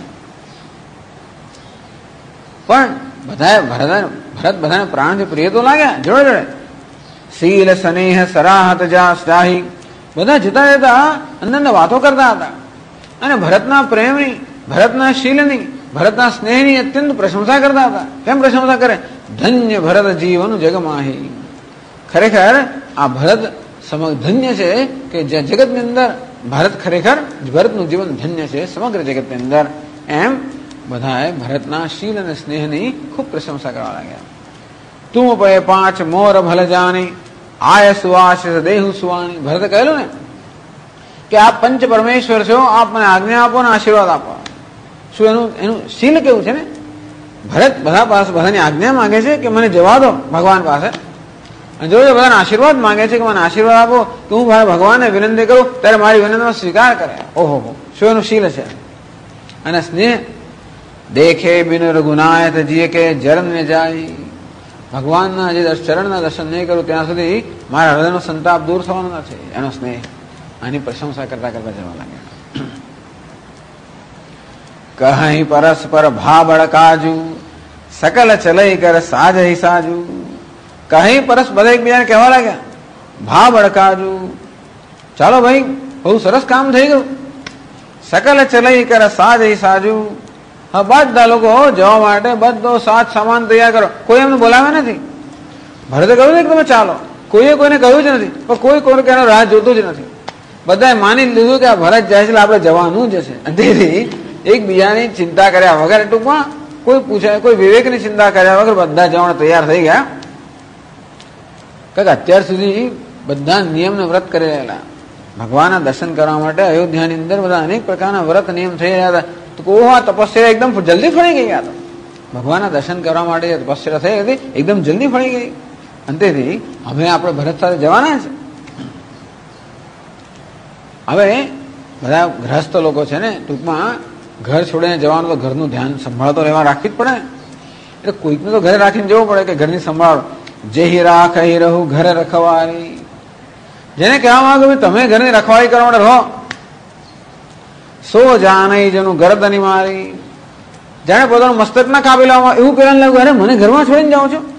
પણ ભરત બધાને પ્રાણથી પ્રિય તો લાગ્યા જોડે જોડે. શીલ સ્નેહ સરાહત જાહી. બધા જતા જતા અંદર વાતો કરતા હતા અને ભરતના પ્રેમની, ભરતના શીલની, ભરતના સ્નેહની અત્યંત પ્રશંસા કરતા હતા. કેમ પ્રશંસા કરે? ધન્ય ભરત જીવન જગમાહી. ખરેખર આ ભરત ધન્ય છે કે જગતની અંદર ભારત ખરેખર ભરતનું જીવન ધન્ય છે સમગ્ર જગતની અંદર. એમ બધાએ ભરતના શીલ અને સ્નેહની ખૂબ પ્રશંસા કરવા લાગ્યા. તું પે પાંચ મોર ભલ જાની આય સુવાશિષ દેહુ સુવાણી. ભરતે કહેલું ને કે આપ પંચ પરમેશ્વર છો, આપ મને આજ્ઞા આપો ને આશીર્વાદ આપો. શું એનું શીલ કેવું છે ને? ભરત બધા પાસે બધાની આજ્ઞા માંગે છે કે મને જવા દો ભગવાન પાસે. અને જો બધાને આશીર્વાદ માંગે છે કે મને આશીર્વાદ આપો તો હું ભગવાનને વિનંતી કરું ત્યારે મારી વિનંતીનો સ્વીકાર કરે. ઓહો, શું એનું શીલ છે. અને સ્નેહ દેખે બિન રઘુનાયત જીએ કે જરને જાય. ભગવાનના જે ચરણના દર્શન નહીં કરું ત્યાં સુધી મારા હૃદયનો સંતાપ દૂર થવાનો નથી. એનો સ્નેહ. આની પ્રશંસા કરતા કરતા જવા લાગ્યા. કહી પરસ્પર ભાબળ કાજુ સકલ ચલઈ કર સાજ સાજુ. કહી પરસ બધા એકબીજાને કહેવા લાગ્યા ભાબળ કાજુ. ચાલો ભાઈ, બહુ સરસ કામ થઈ ગયું. સકલ ચલઈ કર સાજ સાજુ. હા, બધા લોકો જવા માટે બધો સાથ સામાન તૈયાર કરો. કોઈ એમને બોલાવે નથી. ભરતે કહ્યું છે કે તમે ચાલો. કોઈએ કોઈને કહ્યું જ નથી. પણ કોઈ કોઈને એનો રાહ જોતું જ નથી. બધાએ માની લીધું કે આ ભરત જાય છે એટલે આપણે જવાનું જ છે. તેથી એકબીજાની ચિંતા કર્યા વગર, ટૂંકમાં કોઈ પૂછે કોઈ વિવેકની ચિંતા કર્યા વગર બધા જવાને તૈયાર થઈ ગયા. કારણ કે અત્યાર સુધી બધા નિયમને વ્રત કરી રહેલા. ભગવાનના દર્શન કરવા માટે અયોધ્યાની અંદર બધા અનેક પ્રકારના વ્રત નિયમ થઈ રહ્યા હતા. તો આ તપસ્યા એકદમ જલ્દી ફળી ગઈ. આ તો ભગવાનના દર્શન કરવા માટે જે તપસ્યા થઈ હતી એકદમ જલ્દી ફળી ગઈ. અંતેથી હવે આપણે ભરત સાથે જવાના છે. હવે બધા ગ્રહસ્થ લોકો છે ને, ટૂંકમાં ઘર છોડીને જવાનું તો ઘરનું ધ્યાન સંભાળ તો રહેવા રાખવી જ પડે. એટલે કોઈકને તો ઘરે રાખીને જવું પડે કે ઘરની સંભાળ. જેહી રાખ અહીં રહું ઘરે રખવારી. જેને કહેવા માંગે તમે ઘરની રખવાળી કરવા માટે રહો. સો જાનઈ જેનું ગરદની મારી. જાણે પોતાનું મસ્તક ના કાપી લાવવા એવું પેલા લાગ્યું, અરે મને ઘરમાં છોડીને જાઓ છો.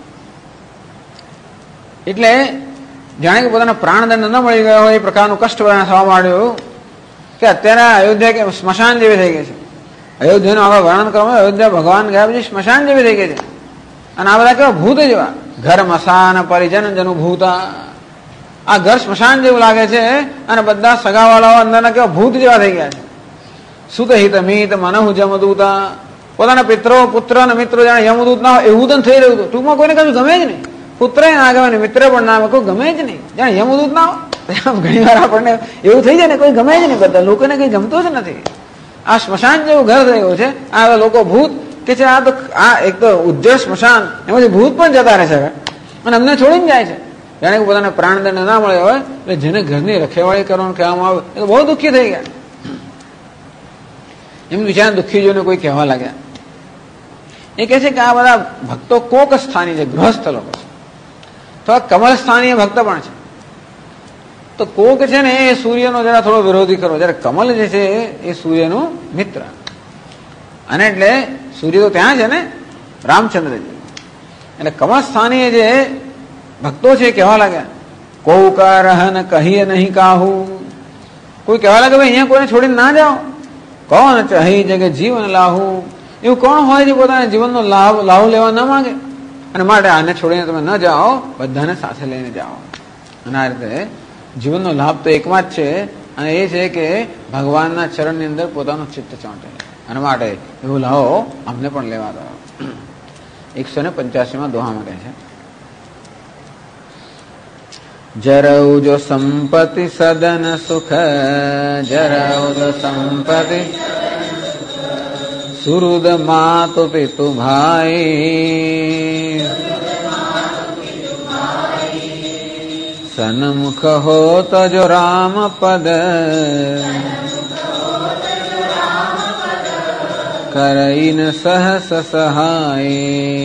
એટલે જાણે કે પોતાના પ્રાણદંડ ન મળી ગયો હોય એ પ્રકારનું કષ્ટ થવા માંડ્યું કે અત્યારે અયોધ્યા કે સ્મશાન જેવી થઈ ગઈ છે. અયોધ્યાનું આગળ વર્ણન કરવામાં અયોધ્યા ભગવાન ગયા પછી સ્મશાન જેવી થઈ ગઈ છે. અને આ બધા કેવા ભૂત જેવા. ઘર મસાન પરિજન જનું ભૂતા. આ ઘર સ્મશાન જેવું લાગે છે અને બધા સગાવાળાઓ અંદરના કેવા ભૂત જેવા થઈ ગયા છે. સુત હિત મિત મનહુ જમદૂતા. પોતાના પિત્રો પુત્ર અને મિત્રો જાણે યમદૂત ના હોય એવું તો થઈ રહ્યું હતું. ટૂંકમાં કોઈને કશું ગમે જ નહીં. પુત્ર ના ગમે, મિત્ર પણ ના કોઈ ગમે જ નહીં. જાણે યમદૂત ના હોય. ઘણી વાર આપણને એવું થઈ જાય ને, કોઈ ગમે જ નહીં. બધા લોકોને કઈ ગમતું જ નથી. આ સ્મશાન જેવું ઘર થઈ ગયું છે. આ લોકો ભૂત કે છે આ એક તો ઉજ્જળ સ્મશાન, એમાંથી ભૂત પણ જતા રહે છે અને અમને છોડીને જાય છે. જાણે કે પોતાને પ્રાણદંડ ના મળે હોય એટલે જેને ઘરની રખેવાળી કરવાનું કહેવામાં આવે એ તો બહુ દુઃખી થઈ ગયા. એમ વિચાર દુઃખી જોઈને કોઈ કહેવા લાગ્યા. એ કહે છે કે આ બધા ભક્તો કોક સ્થાની છે, ગૃહસ્થ લોકો છે, તો કમલ સ્થાનીય ભક્ત પણ છે. તો કોક છે ને એ સૂર્યનો જરા થોડો વિરોધી કરો, જયારે કમલ જે છે એ સૂર્યનું મિત્ર. અને એટલે સૂર્ય તો ત્યાં છે ને રામચંદ્રજી, એટલે કમલ સ્થાનીય જે ભક્તો છે કહેવા લાગ્યા, કૌકા રહન કહીએ નહીં કાહુ. કોઈ કહેવા લાગે ભાઈ અહીંયા કોઈને છોડીને ના જાઓ. કોણ ચહી જગે જીવન લાહુ. એવું કોણ હોય જે પોતાના જીવનનો લાહુ લેવા ન માંગે? અને માટે આને છોડીને તમે ન જાઓ, બધાને સાથે લઈને જાઓ. અને આ રીતે જીવનનો લાભ તો એકમાં જ છે, અને એ છે કે ભગવાનના ચરણની અંદર પોતાનું ચિત્ત ચોંટે. અને માટે એવું લાવો અમને પણ લેવા દો. 185માં દોહામાં કહે છે, જરૌ જો સંપત્તિ સદન સુખ, જરૌ જો સંપત્તિ સુહૃદ માતુ પિતુ ભાઈ, સન્મુખ હોત જો રામ પદ, કરઈન સહસ સહાય.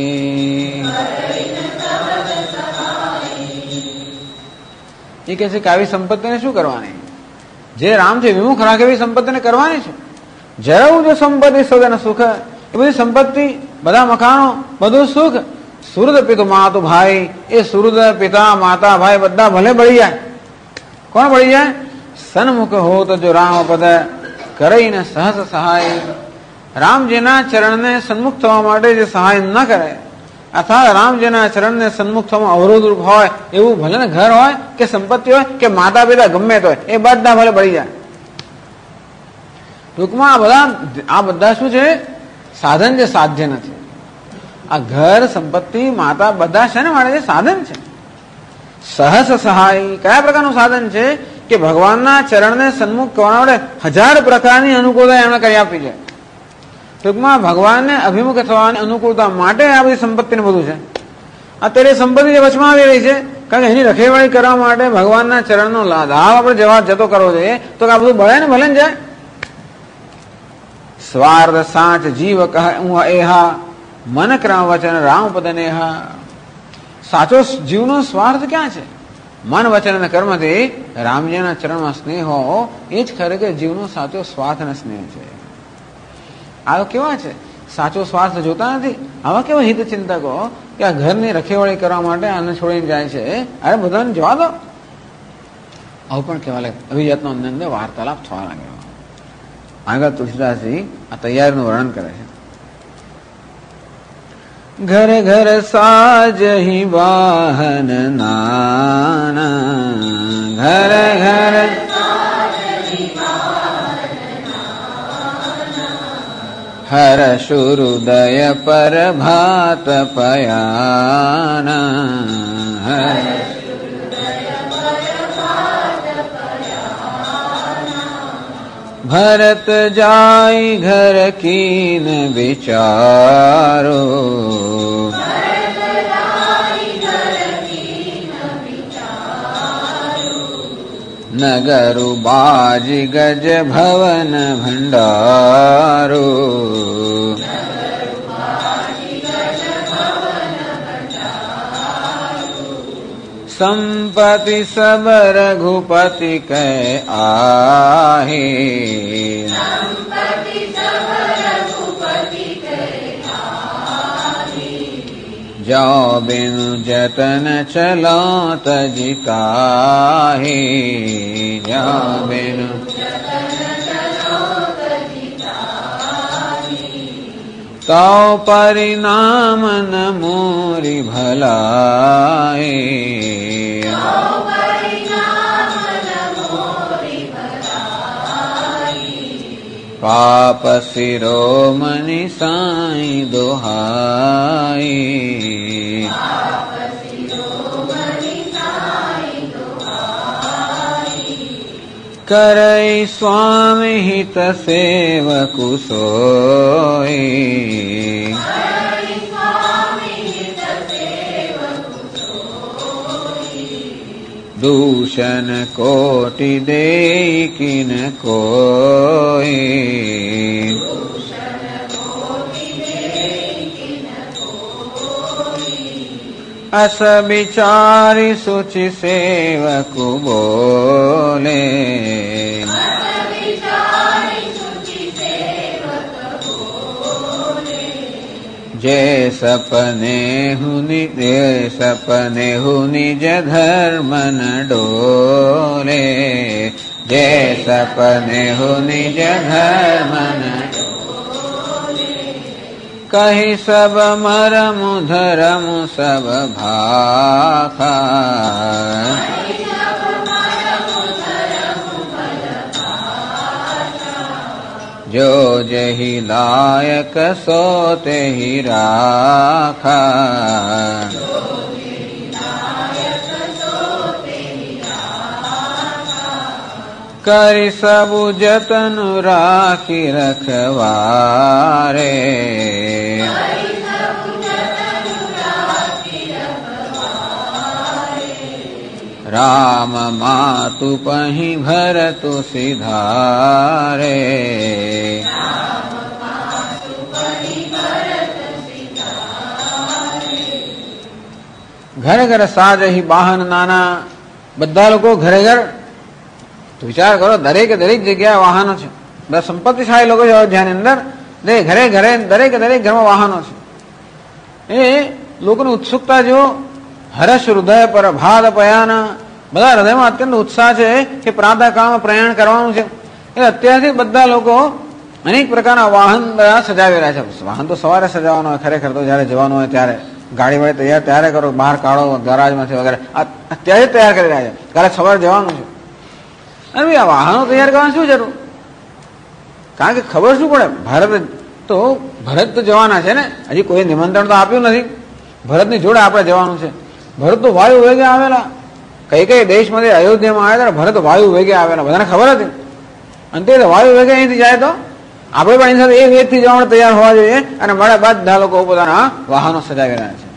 એ કહે છે કે આવી સંપત્તિને શું કરવાની? જે રામ છે વિમુખ રાખે એવી સંપત્તિને કરવાની છે. જરવું જો સંપત્તિ સદન સુખ, એ બધી સંપત્તિ, બધા મકાનો, બધું સુખ. સુહૃદ પિતુ માતુ ભાઈ, એ સુહૃદ પિતા માતા ભાઈ બધા ભલે બળી જાય. કોણ બળી જાય? સન્મુખ હોત જો રામ પદ, કરઈને સહસ સહાય. રામજીના ચરણને સન્મુખ થવા માટે જે સહાય ન કરે, અથવા રામજીના ચરણને સન્મુખ થવામાં અવરોધરૂપ હોય એવું ભલે ને ઘર હોય કે સંપત્તિ હોય કે માતા પિતા ગમે તો હોય, એ બધા ભલે બળી જાય. ટૂંકમાં આ બધા શું છે? સાધન જે સાધ્ય નથી. આ ઘર, સંપત્તિ, માતા બધા છે ને માટે જે સાધન છે. સહસ સહાય કયા પ્રકારનું સાધન છે? કે ભગવાનના ચરણને સન્મુખ કરવા માટે 1000 પ્રકારની અનુકૂળતા એમણે કરી આપી છે. ટૂંકમાં ભગવાનને અભિમુખ થવાની અનુકૂળતા માટે આ બધી સંપત્તિને બધું છે. અત્યારે સંપત્તિ જે વચમાં આવી રહી છે, કારણ કે એની રખેવાળી કરવા માટે ભગવાનના ચરણનો લાભ આપણે જતો કરવો જોઈએ, તો આ બધું બળે ને ભલે ને જાય. સ્વાર્થ સાચ જીવ કહ એહા, મન ક્રમ વચન રામ પદ નેહા. સાચો જીવનો સ્વાર્થ ક્યાં છે? મન વચન અને કર્મથી રામજીના ચરણમાં સ્નેહ હો, એ જ ખરેખર જીવનો સાચો સ્વાર્થ અને સ્નેહ છે. આ કેવા છે? સાચો સ્વાર્થ જોતા નથી. આવા કેવા હિત ચિંતકો કે આ ઘરની રખેવાળી કરવા માટે આને છોડીને જાય છે. અરે બધાને જવા દો. આવું પણ કહેવા લાગે, અભિજાતનો અંદર વાર્તાલાપ થવા લાગ્યો. આગળ તુલસીદાસજી આ તૈયારીનું વર્ણન કરે છે. ઘર ઘર સાજહી વાહન નાના, ઘર ઘર હર શુરુદય પર ભાત પયાના, ભરત જાય ઘર કીન વિચારો, નગરુ બાજી ગજ ભવન ભંડારો, સંપત્તિ સબ રઘુપતિ કહે આહે, જાઓ બિनु જતન ચલો તજિતાહે, જાઓ બિनु તો પરિણામ ન મોરી ભલાએ, પાપ શિરોમણિ સાઈ દોહાઈ, करई स्वामी हित सेवकु सोई दूषण कोटि देई किन कोई अस विचारी सुचि सेवकु बोले जे सपने हु निज धर्म न डोले जे सपने हु निज धर्म न कही सब मरम धरम सब भाखा जो जही लायक सो तेहि राखा करि सबु जतन राखी रखवारे राम मातु पहि भरतु सिधारे ઘરે ઘરે સાજહી વાહન નાના બધા લોકો ઘરે ઘર તો વિચાર કરો દરેક જગ્યાએ વાહનો છે બધા સંપત્તિશાળી લોકો છે અયોધ્યાની અંદર ઘરે ઘરે દરેક ઘરમાં વાહનો છે એ લોકોની ઉત્સુકતા જો હર્ષ હૃદય પર ભાદ પયાના બધા હૃદયમાં અત્યંત ઉત્સાહ છે કે પ્રાતઃકાળમાં પ્રયાણ કરવાનું છે એ અત્યારથી બધા લોકો અનેક પ્રકારના વાહન બધા સજાવી રહ્યા છે વાહન તો સવારે સજાવવાનું હોય ખરેખર તો જયારે જવાનું હોય ત્યારે ગાડી વાળી તૈયાર ત્યારે કરો બહાર કાઢો ગરાજમાંથી વગેરે અત્યારે તૈયાર કરી રહ્યા છે કાલે સવારે જવાનું છે અને આ વાહનો તૈયાર કરવાની શું જરૂર કારણ કે ખબર શું પડે ભરત તો જવાના છે ને હજી કોઈ નિમંત્રણ તો આપ્યું નથી ભરતની જોડે આપણે જવાનું છે ભરત તો વાયુ વેગે આવેલા કઈ દેશમાંથી અયોધ્યામાં આવ્યા ભરત વાયુ વેગે આવેલા બધાને ખબર હતી અને તે વાયુ વેગે અહીંથી જાય તો આપણે પણ એની સાથે એ વેગથી જવા માટે તૈયાર હોવા જોઈએ અને મારા બધા લોકો પોતાના વાહનો સજાવી રહ્યા છે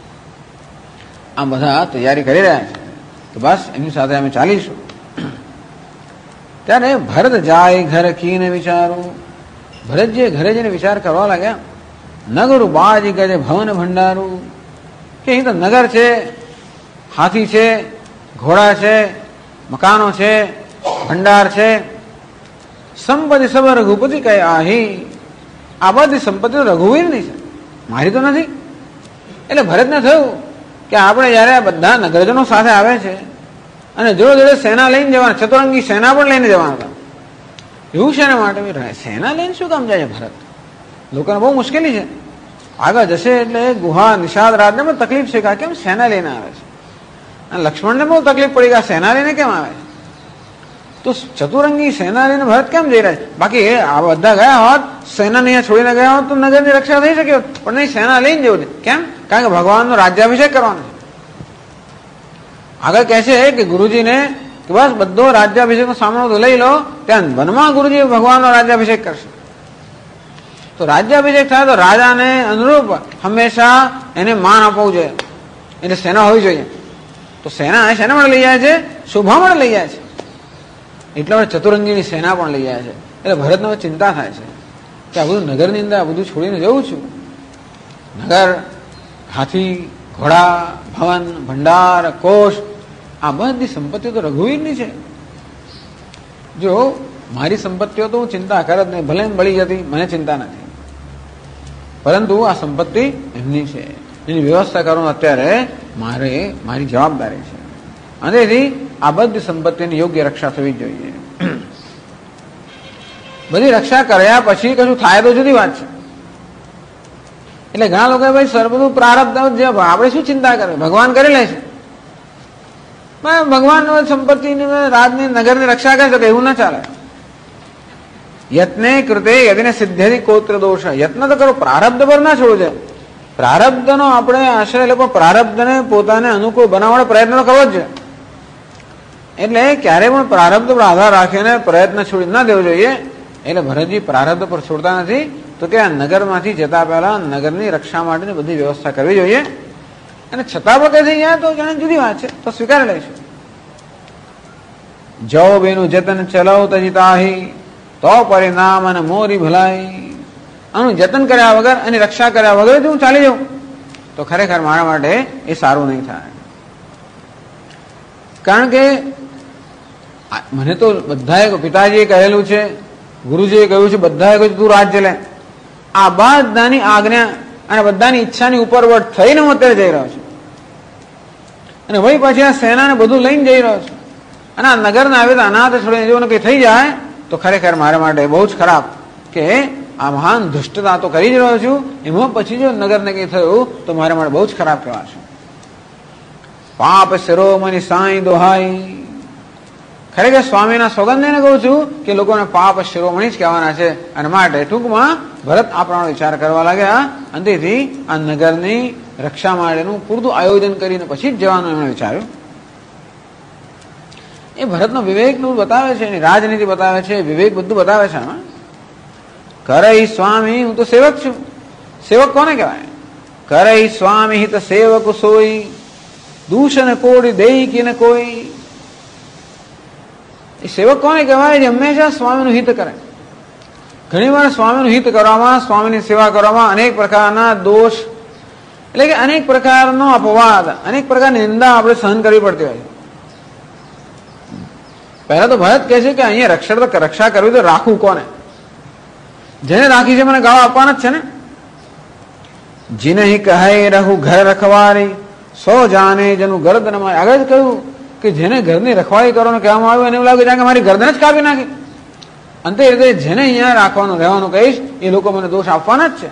આ બધા તૈયારી કરી રહ્યા છે તો બસ એમની સાથે અમે ચાલીશું ત્યારે ભરત જાય ઘર કીને વિચારું ભરતજીએ ઘરે જઈને વિચાર કરવા લાગ્યા નગરું બાજી ગજે ભવન ભંડારું કે અહીં તો નગર છે હાથી છે ઘોડા છે મકાનો છે ભંડાર છે સંપત્તિ સબ રઘુપતિ કહે આહી આ બધી સંપત્તિ તો રઘુવીરની છે મારી તો નથી એટલે ભરતને થયું કે આપણે જયારે બધા નગરજનો સાથે આવે છે અને જોડે સેના લઈને જવાના ચતુરંગી સેના પણ લઈને જવાના હતા એવું શેના માટે સેના લઈને શું કામ જાય છે ભરત લોકોને બહુ મુશ્કેલી છે આગળ જશે એટલે ગુહા નિષાદ રાજને પણ તકલીફ છે કે કેમ સેના લઈને આવે છે અને લક્ષ્મણને બહુ તકલીફ પડી કે સેના લઈને કેમ આવે છે તો ચતુરંગી સેના લઈને ભરત કેમ જઈ રહ્યા છે બાકી આ બધા ગયા હોત સેના અહીંયા છોડીને ગયા હોત તો નગરની રક્ષા થઈ શકી હોત પણ નહીં સેના લઈને જવું છે કેમ કારણ કે ભગવાનનો રાજ્યાભિષેક કરવાનો છે આગળ કહે છે કે ગુરુજીને કે બસ બધો રાજ્યાભિષેકનો સામાનો તો લઈ લો ત્યાં વનમાં ગુરુજી ભગવાનનો રાજ્યાભિષેક કરશે તો રાજ્યાભિષેક થાય તો રાજાને અનુરૂપ હંમેશા એને માન આપવું જોઈએ એટલે સેના હોવી જોઈએ તો સેના શેના માટે લઈ જાય છે શોભા માટે લઈ જાય છે એટલા માટે ચતુરંગીની સેના પણ લઈ જાય છે એટલે ભરતને ચિંતા થાય છે કે આ બધું નગરની અંદર આ બધું છોડીને જવું છું નગર હાથી ઘોડા ભવન ભંડાર કોષ આ બધી સંપત્તિઓ તો રઘુવીરની છે જો મારી સંપત્તિઓ તો હું ચિંતા કરત નહીં ભલે બળી જતી મને ચિંતા નથી પરંતુ આ સંપત્તિ એમની છે એની વ્યવસ્થા કરવાનું અત્યારે મારી જવાબદારી છે અને તેથી આ બધી સંપત્તિની યોગ્ય રક્ષા થવી જોઈએ બધી રક્ષા કર્યા પછી કશું થાય તો જુદી વાત છે એટલે ઘણા લોકો ભાઈ સર બધું પ્રારબ્ધ જે આપણે શું ચિંતા કરે ભગવાન કરી લે છે ભગવાન સંપત્તિની રાજની નગરની રક્ષા કરી શકે એવું ના ચાલે યત્ને કૃતે યદિને સિદ્ધેથી કોત્ર દોષ યત્ન તો કરો પ્રારબ્ધ પર ના છોડવું છે પ્રારબ્ધનો આપણે આશ્રય લે પણ પ્રારબ્ધને પોતાને અનુકૂળ બનાવવાનો પ્રયત્ન કરવો જ છે એટલે ક્યારે પણ પ્રારબ્ધ પર આધાર રાખીને પ્રયત્ન છોડી ના દેવો જોઈએ. એટલે ભરતજી પ્રારબ્ધ પર છોડતા નથી, તો કે આ નગરમાંથી જતા પહેલા નગરની રક્ષા માટેની બધી વ્યવસ્થા કરવી જોઈએ. અને છતાં પણ કઈ થઈ જાય તો જાણે જુદી વાત છે, તો સ્વીકારી લઈશું. જો બેનું જતન ચલો તજીતાહી તો પરિણામ અને મોરી ભલાઈ. આનું જતન કર્યા વગર અને રક્ષા કર્યા વગર જો હું ચાલી જાઉં તો ખરેખર મારા માટે એ સારું નહીં થાય. કારણ કે મને તો બધાએ પિતાજીએ કહેલું છે, ગુરુજીએ કહ્યું છે, બધાએ કહ્યું તું રાજ્ય લે. આ બધાની આજ્ઞા અને બધાની ઈચ્છાની ઉપરવટ થઈને હું અત્યારે જઈ રહ્યો છું. અને વળી પછી આ સેનાને બધું લઈને જઈ રહ્યો છું. અને આ નગરને આવે તો અનાથ છોડીને જો કંઈ થઈ જાય તો ખરેખર મારા માટે બહુ જ ખરાબ, કે આ મહાન દુષ્ટતા તો કરી જ રહ્યો છું, એમાં પછી જો નગરને કંઈ થયું તો મારા માટે બહુ જ ખરાબ કહેવાશે. પાપ શિરોમણી સાંઈ દોહાઈ. ખરેખર સ્વામીના સોગંદ એને કહું છું કે લોકોને પાપ શિરોમણી જ કહેવાના છે. અને માટે ટૂંકમાં ભરત આ પ્રમાણે વિચાર કરવા લાગ્યા. અંતેથી આ નગરની રક્ષા માટેનું પૂરતું આયોજન કરીને પછી જ જવાનું એમણે વિચાર્યું. એ ભરતનો વિવેકનું બતાવે છે, એની રાજનીતિ બતાવે છે, વિવેક બધું બતાવે છે. આમાં કરઈ સ્વામી, હું તો સેવક છું. સેવક કોને કહેવાય? કરઈ સ્વામી હિત સેવક સોઈ, દૂષણ કોડી દેઈ કે ન કોઈ. એ સેવક કોને કહેવાય? જે હંમેશા સ્વામીનું હિત કરે. ઘણી વાર સ્વામીનું હિત કરવામાં, સ્વામીની સેવા કરવામાં અનેક પ્રકારના દોષ, એટલે કે અનેક પ્રકારનો અપવાદ, અનેક પ્રકારની નિંદા આપણે સહન કરવી પડતી હોય છે. પહેલા તો ભરત કહે છે કે અહીંયા રક્ષા કરવી તો રાખવું કોને? જેને રાખી છે મને ગાળો આપવાના જ છે ને. જીને કહે રહું ઘર રખવારી, સો જાને જેનું ગરદન મારે. આગળ જ કહ્યું કે જેને ઘરની રખવાળી કરવાનું કહેવામાં આવ્યું એને એવું લાગે કે મારી ગરદન જ કાપી નાખી. અંતે રીતે જેને અહીંયા રાખવાનું રહેવાનું કહીશ એ લોકો મને દોષ આપવાના જ છે.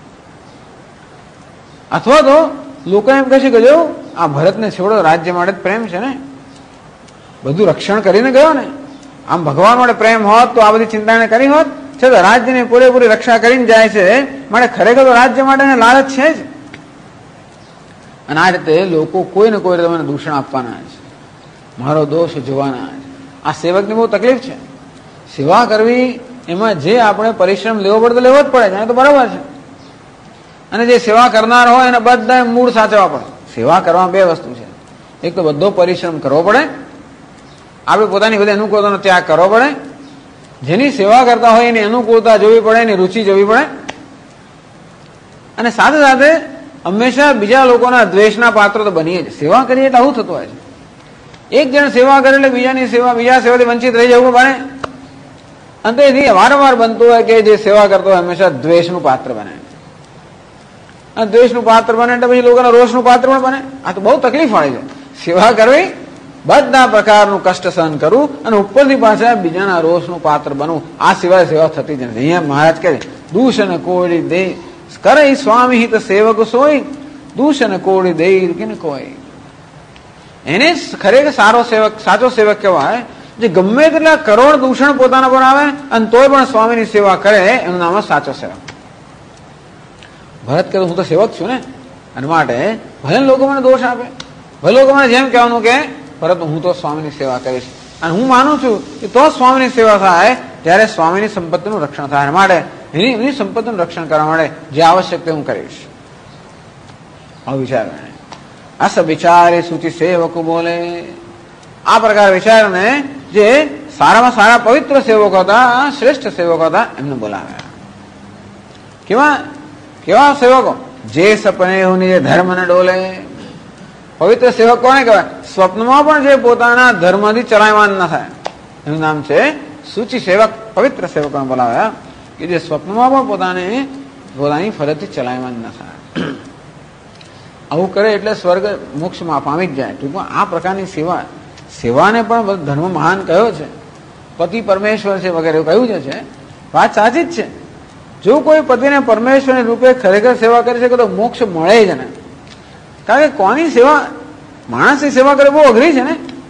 અથવા તો લોકો એમ કહેશે કે જો આ ભરતને છોડો, રાજ્ય માટે જ પ્રેમ છે ને, બધું રક્ષણ કરીને ગયો ને. આમ ભગવાન માટે પ્રેમ હોત તો આ બધી ચિંતા એને કરી હોત. છતાં રાજ્યની પૂરેપૂરી રક્ષા કરીને જાય છે, માટે ખરેખર તો રાજ્ય માટે લાલચ છે જ. અને આ રીતે લોકો કોઈ ને કોઈ રીતે મને દૂષણ આપવાના છે, મારો દોષ જોવાના છે. આ સેવકની બહુ તકલીફ છે. સેવા કરવી એમાં જે આપણે પરિશ્રમ લેવો પડે તો લેવો જ પડે, જાણે તો બરાબર છે. અને જે સેવા કરનાર હોય એને બધા મૂળ સાચવવા પડે. સેવા કરવામાં બે વસ્તુ છે. એક તો બધો પરિશ્રમ કરવો પડે, આપણે પોતાની બધી અનુકૂળતાનો ત્યાગ કરવો પડે. જેની સેવા કરતા હોય એની અનુકૂળતા જોવી પડે, એની રુચિ જોવી પડે. અને સાથે સાથે હંમેશા બીજા લોકોના દ્વેષના પાત્ર તો બનીએ જ. સેવા કરીએ એટલે આવું થતું હોય છે. એક જણ સેવા કરે એટલે બીજા સેવાથી વંચિત રહી જવું બને. અંતેથી વારંવાર બનતું હોય કે જે સેવા કરતો હોય હંમેશા દ્વેષનું પાત્ર બને. અને દ્વેષનું પાત્ર બને એટલે પછી લોકોના રોષનું પાત્ર પણ બને. આ તો બહુ તકલીફ વાળી છે. સેવા કરવી, બધા પ્રકારનું કષ્ટ સહન કરવું અને ઉપરથી પાછા બીજાના રોષનું પાત્ર બનવું, આ સિવાય સેવા થતી જ નથી. અહીંયા મહારાજ કહે દૂષણ કોળી દે કરે સ્વામી હિત સેવક સોઈ, દૂષણ કોળી દે કે કોઈ. એને ખરેખર સારો સેવક, સાચો સેવક કહેવાય જે ગમે તેટલા કરોડ દૂષણ પોતાના પર આવે અને તોય પણ સ્વામીની સેવા કરે, એનું નામ સાચો સેવક. ભરત કહે હું તો સેવક છું ને, અને માટે ભલે લોકો મને દોષ આપે, ભલે લોકો મને જેમ કહેવાનું કે પરંતુ હું તો સ્વામીની સેવા કરીશ. અને હું માનું છું કે તો સ્વામીની સેવા થાય ત્યારે સ્વામીની સંપત્તિનું રક્ષણ થાય. માટે એની સંપત્તિનું રક્ષણ કરવા માટે જે આવશ્યક તે હું કરીશ. આવું વિચાર અસ વિચારે સૂચિ સેવકો બોલે. આ પ્રકાર વિચારને જે સારામાં સારા પવિત્ર સેવકો હતા, શ્રેષ્ઠ સેવકો હતા, એમને બોલાવ્યા. કેવા સેવકો? જે સપને જે ધર્મને ડોલે. પવિત્ર સેવક કોને કહેવાય? સ્વપ્નમાં પણ જે પોતાના ધર્મથી ચલાયમાન ન થાય, એનું નામ છે સૂચિ સેવક. પવિત્ર સેવકોને બોલાવ્યા કે જે સ્વપ્નમાં પણ પોતાની ફરજથી ચલાયમાન ન થાય. આવું કરે એટલે સ્વર્ગ મોક્ષમાં પામી જ જાય. ટૂંકમાં આ પ્રકારની સેવાને પણ ધર્મ મહાન કહ્યો છે. પતિ પરમેશ્વર છે વગેરે કહ્યું છે. વાત સાચી જ છે. જો કોઈ પતિને પરમેશ્વરની રૂપે ખરેખર સેવા કરી શકે તો મોક્ષ મળે જ ને. કારણ કે કોની સેવા, માણસની સેવા કરે બહુ અઘરી છે ને.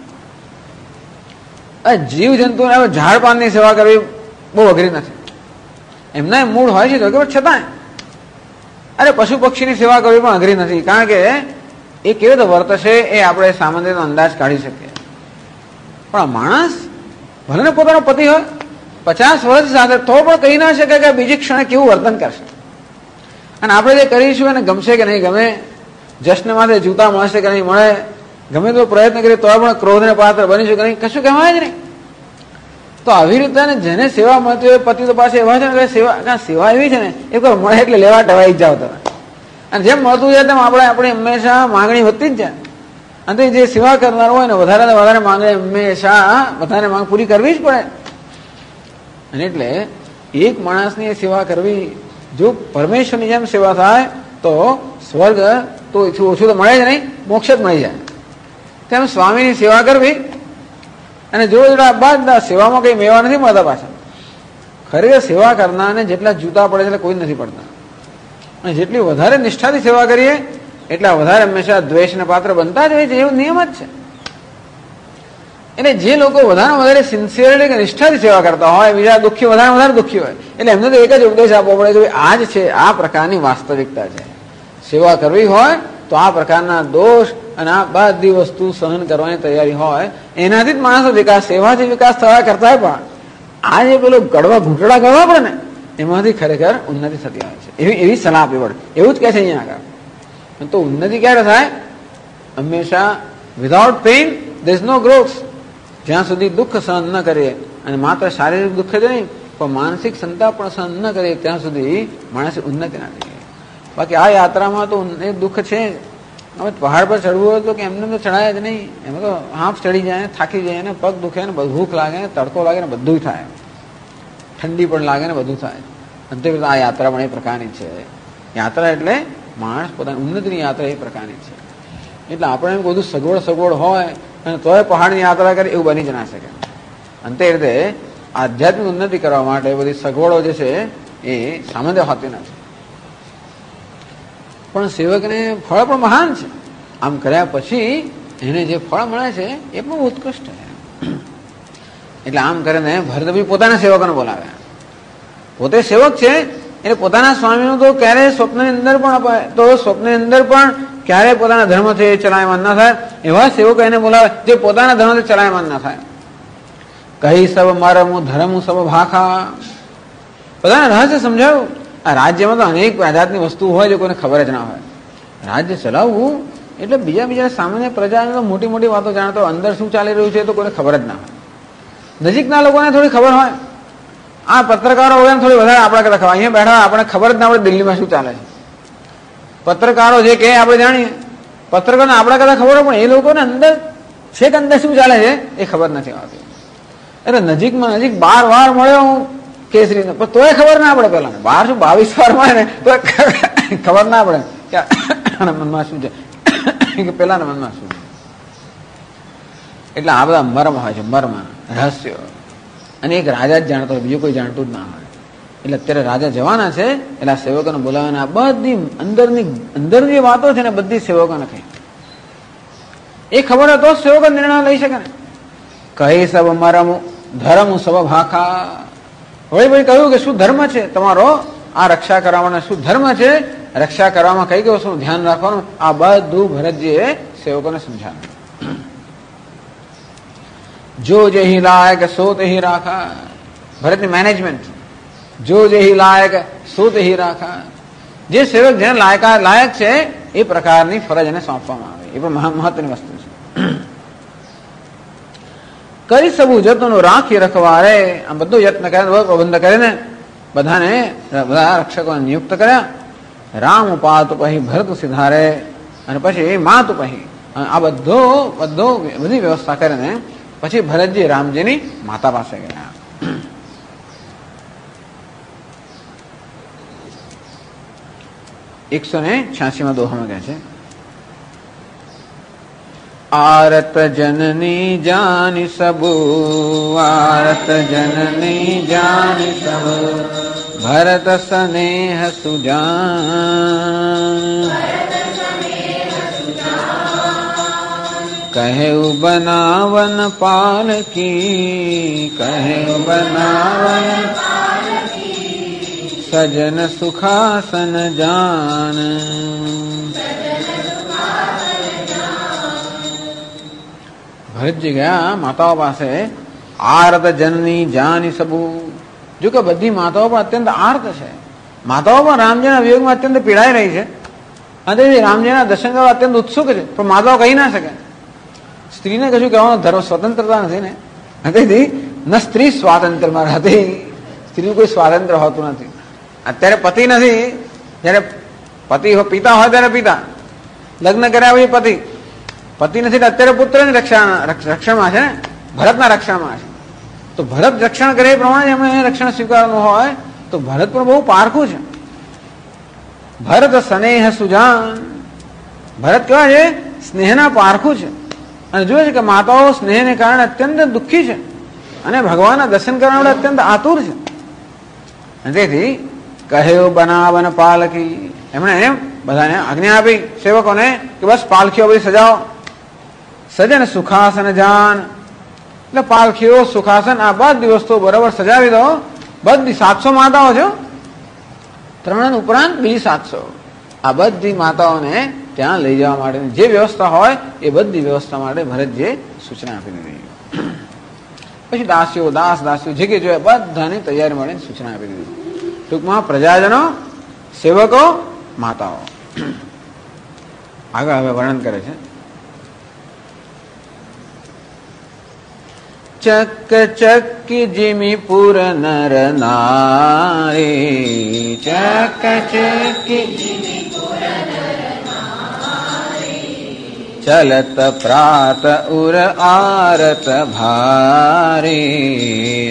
જીવ જંતુને ઝાડ પાનની સેવા કરવી બહુ અઘરી નથી. એમના મૂળ હોય છે તો છતાં અરે પશુ પક્ષીની સેવા કરવી પણ અઘરી નથી. કારણ કે એ કેવી રીતે વર્તશે એ આપણે સામાન્ય અંદાજ કાઢી શકીએ. પણ આ માણસ ભલે ને પોતાનો પતિ હોય 50 વર્ષ સાથે, તો પણ કહી ના શકે કે બીજી ક્ષણે કેવું વર્તન કરશે. અને આપણે જે કરીશું એને ગમશે કે નહીં ગમે, જશ્ન માટે જૂતા મળશે કે નહીં મળે, ગમે તો પ્રયત્ન કરીએ તો પણ ક્રોધને પાત્ર બનીશું કે નહીં, કશું કહેવાય જ નહીં. તો આવી રીતે જેને સેવા મળતી હોય પતિ તો પાસે એવા છે ને સેવા એવી છે ને એક વાર મળે એટલે લેવા ટવાઈ જ જાવ તમે. અને જેમ મળતું જાય તેમ આપણી હંમેશા માંગણી વધતી જ જાય. અને જે સેવા કરનાર હોય ને વધારે માંગણી હંમેશા વધારે માંગ પૂરી કરવી જ પડે. અને એટલે એક માણસની સેવા કરવી, જો પરમેશ્વરની જેમ સેવા થાય તો સ્વર્ગ તો ઓછું તો મળે જ નહીં, મોક્ષ જ મળી જાય. તેમ સ્વામીની સેવા કરવી. અને જો બધા સેવામાં કઈ મેવા નથી મળતા પાછા. ખરેખર સેવા કરનારને જેટલા જૂતા પડે એટલે કોઈ નથી પડતા. અને જેટલી વધારે નિષ્ઠાથી સેવા કરીએ એટલા વધારે હંમેશા દ્વેષને પાત્ર બનતા જ હોય છે, એવો નિયમ જ છે. એટલે જે લોકો વધારે સિન્સિયરલી કે નિષ્ઠાથી સેવા કરતા હોય, બીજા દુઃખી વધારે દુઃખી હોય, એટલે એમને તો એક જ ઉપદેશ આપવો પડે કે આ જ છે, આ પ્રકારની વાસ્તવિકતા છે. સેવા કરવી હોય તો આ પ્રકારના દોષ અને આ બધી વસ્તુ સહન કરવાની તૈયારી હોય, એનાથી જ માણસો વિકાસ, સેવાથી વિકાસ થવા કરતા હોય. પણ આ જે પેલો ઘૂંટડા ગળવા પડે ને એમાંથી ખરેખર ઉન્નતિ થતી હોય છે. એવી સલાહ આપવી પડે. એવું જ કહે છે અહીંયા આગળ. તો ઉન્નતિ ક્યારે થાય? હંમેશા without pain there is no growth. જ્યાં સુધી દુઃખ સહન ન કરીએ, અને માત્ર શારીરિક દુઃખ જ નહીં પણ માનસિક સંતાપ પણ સહન ન કરીએ, ત્યાં સુધી માણસે ઉન્નતિ ના થઈ. બાકી આ યાત્રામાં તો એ દુઃખ છે. હવે પહાડ પર ચડવું હોય તો કે એમને તો ચડાય જ નહીં, એમાં તો હાંફ ચડી જાય, થાકી જાય ને, પગ દુખે ને, ભૂખ લાગે ને, તડકો લાગે ને, બધું થાય, ઠંડી પણ લાગે ને, બધું થાય. અંતે આ યાત્રા પણ એ પ્રકારની છે. યાત્રા એટલે માણસ પોતાની ઉન્નતિની યાત્રા એ પ્રકારની છે. એટલે આપણે એમ બધું સગવડ હોય અને તોય પહાડની યાત્રા કરે એવું બની જ ના શકે. અંતે રીતે આધ્યાત્મિક ઉન્નતિ કરવા માટે બધી સગવડો જે છે એ સામાન્ય હોતી નથી. પણ સેવકને ફળ પણ મહાન છે. આમ કર્યા પછી એને જે ફળ મળે છે એ પણ ઉત્કૃષ્ટ છે. એટલે આમ કરીને ભરતભાઈ પોતાના સેવકોને બોલાવે. પોતે સેવક છે એટલે પોતાના સ્વામીનું તો ક્યારેય સ્વપ્નની અંદર પણ અપાય, તો સ્વપ્નની અંદર પણ ક્યારેય પોતાના ધર્મથી ચલાયમાન ના થાય એવા સેવકો એને બોલાવે જે પોતાના ધર્મથી ચલાયમાન ના થાય. કહી સબ મારમું ધર્મું સબ ભાખા. બધાને રહસ્ય સમજાવ્યું. આ રાજ્યમાં તો અનેક જાતની વસ્તુ હોય જે કોઈને ખબર જ ના હોય. રાજ્ય ચલાવવું એટલે બીજા સામાન્ય પ્રજાને તો મોટી મોટી વાતો જાણતો, અંદર શું ચાલી રહ્યું છે તો કોઈને ખબર જ ના હોય. નજીકના લોકોને થોડી ખબર હોય. આ પત્રકારો હોય થોડી વધારે આપણા કરતા ખબર. અહીંયા બેઠા આપણે ખબર જ ના પડે દિલ્હીમાં શું ચાલે છે. પત્રકારો જે કહે આપણે જાણીએ, પત્રકારોને આપણા કરતા ખબર હોય, પણ એ લોકોને અંદર છેક અંદર શું ચાલે છે એ ખબર નથી આવતી. એટલે નજીકમાં નજીક 12 વાર મળ્યો હું કેસરીને, પણ તોય ખબર ના પડે. પેલા 22 વાર મળે ને તો ખબર ના પડે કે મનમાં શું છે કે પેલાના મનમાં શું છે. એટલે આ બધા મર્મ હોય છે, મર્મ રહસ્યો. અને એક રાજા જ જાણતો હોય, બીજું કોઈ જાણતું જ ના હોય. એટલે અત્યારે રાજા જવાના છે એટલે આ સેવકોને બોલાવવાના. આ બધી અંદર જે વાતો છે ને બધી સેવકોને કહી એ ખબર હોય તો સેવકો નિર્ણય લઈ શકે ને. કહી સબ મરમ ધર્મ સબ ભાખા. વળી કહ્યું કે શું ધર્મ છે તમારો, આ રક્ષા કરવામાં શું ધર્મ છે, રક્ષા કરવામાં કઈ કઈ વસ્તુનું ધ્યાન રાખવાનું, આ બધું ભરતજીએ સેવકોને સમજાવ્યું. જો જેહી લાયક સો તેહી રાખા. ભરતની મેનેજમેન્ટ. જો જેહી લાયક સો તેહી રાખા. જે સેવક જેને લાયક છે એ પ્રકારની ફરજ એને સોંપવામાં આવે. એ પણ મહત્વની વસ્તુ છે. કરી સબું જતનો રાખી રખવારે. આમ બધો યત્ન કરે, પ્રબંધ કરીને બધા રક્ષકોને નિયુક્ત કર્યા. રામ પાત પછી ભરત સિધારે, અને પછી માત પછી આ બધી વ્યવસ્થા કરીને પછી ભરતજી રામજીની માતા પાસે ગયા. (186 દોહામાં કહે છે, आरत जननी जानी सबू, आरत जननी जानी सबू, भरत स्नेह सुजान, कहु बनावन पाल की, कहु बनावन सजन सुखासन जान. ભરતજી ગયા માતાઓ પાસે, આર્ત જનની જાની સબુ. જો કે બધી માતાઓ પણ અત્યંત આર્ત છે, માતાઓ પણ રામજીના વિયોગમાં અત્યંત પીડાઈ રહી છે, અને રામજીના દર્શન કરવા અત્યંત ઉત્સુક છે, પણ માતાઓ કહી ના શકે. સ્ત્રીને કશું કહેવાનો ધર્મ સ્વતંત્રતા નથી ને, તેથી ન સ્ત્રી સ્વાતંત્રમાં હતી, સ્ત્રીનું કોઈ સ્વાતંત્ર્ય હોતું નથી. અત્યારે પતિ નથી, જયારે પતિ પિતા હોય ત્યારે પિતા, લગ્ન કર્યા પછી પતિ, પતિ નથી અત્યારે પુત્રની રક્ષણમાં છે ને, ભરતના રક્ષણમાં છે. તો ભરત રક્ષણ કરે એ પ્રમાણે એમને રક્ષણ સ્વીકારવાનું હોય તો ભરત પણ બહુ પારખું છે. ભરત સ્નેહ સુજાન, ભરત કેવા છે? સ્નેહના પારખું છે. અને જોયે છે કે માતાઓ સ્નેહને કારણે અત્યંત દુઃખી છે અને ભગવાનના દર્શન કરવા માટે અત્યંત આતુર છે. તેથી કહ્યું બનાવન પાલકી, એમણે એમ બધાને આજ્ઞા આપી સેવકોને કે બસ પાલખીઓ બધી સજાવો. સજન સુખાસન જાન, એટલે પાલખીઓ સુખાસન આ બધી વસ્તુ બરાબર સજાવી દો. બધી 700 માતાઓ છે, 3 ઉપરાંત બીજી 700, આ બધી માતાઓને ત્યાં લઈ જવા માટેની જે વ્યવસ્થા હોય એ બધી વ્યવસ્થા માટે ભરતજીએ સૂચના આપી દીધી. પછી દાસીઓ દાસીઓ જે કે જોઈએ બધાની તૈયારી માટે સૂચના આપી દીધી. ટૂંકમાં પ્રજાજનો, સેવકો, માતાઓ. આગળ હવે વર્ણન કરે છે. ચક ચક્કી જીમી પુર નર નારી, ચક ચક્કી જીમી પુર નર નારી, ચલત પ્રાત ઉર આરત ભારી,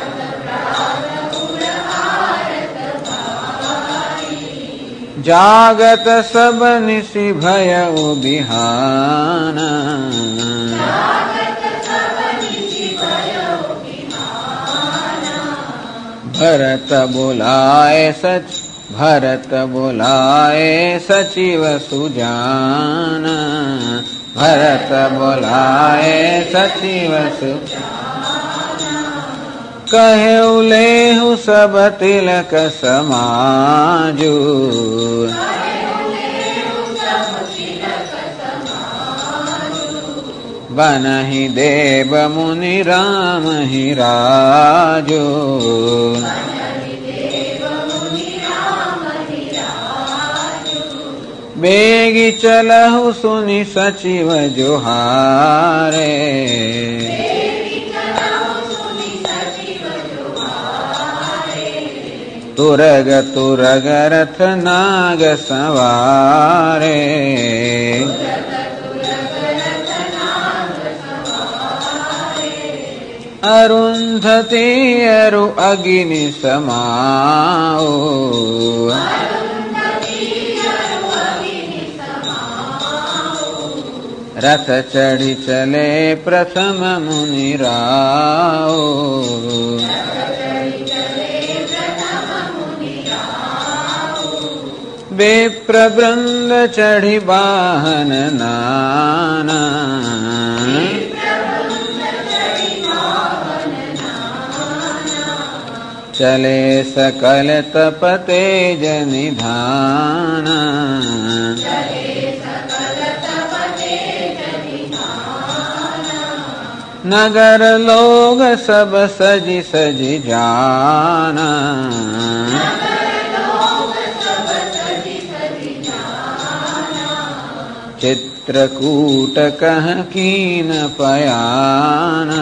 જાગત સબ નિશિ ભય બિહાના, ભરત બોલાય ભરત બોલાય સચિવ સુજાન, ભરત બોલાય સચિવ સુજાન, કહ્યું લેહુ સબ તિલક સમાજુ, बनहि देव मुनि राम ही राजो, बेगी चलहु सुनि सचिव जोहारे, तुरग तुरग रथ नाग सवारे, अरुंधति अरु अग्नि समाओ, रथ चढ़ी चले प्रथम मुनि राओ, बेप्र वृंद चढ़ी वाहन नाना, चले सकल तप तेज निधाना, नगर लोग सब सजी सजी जाना, चित्रकूट कह कीन पयाना,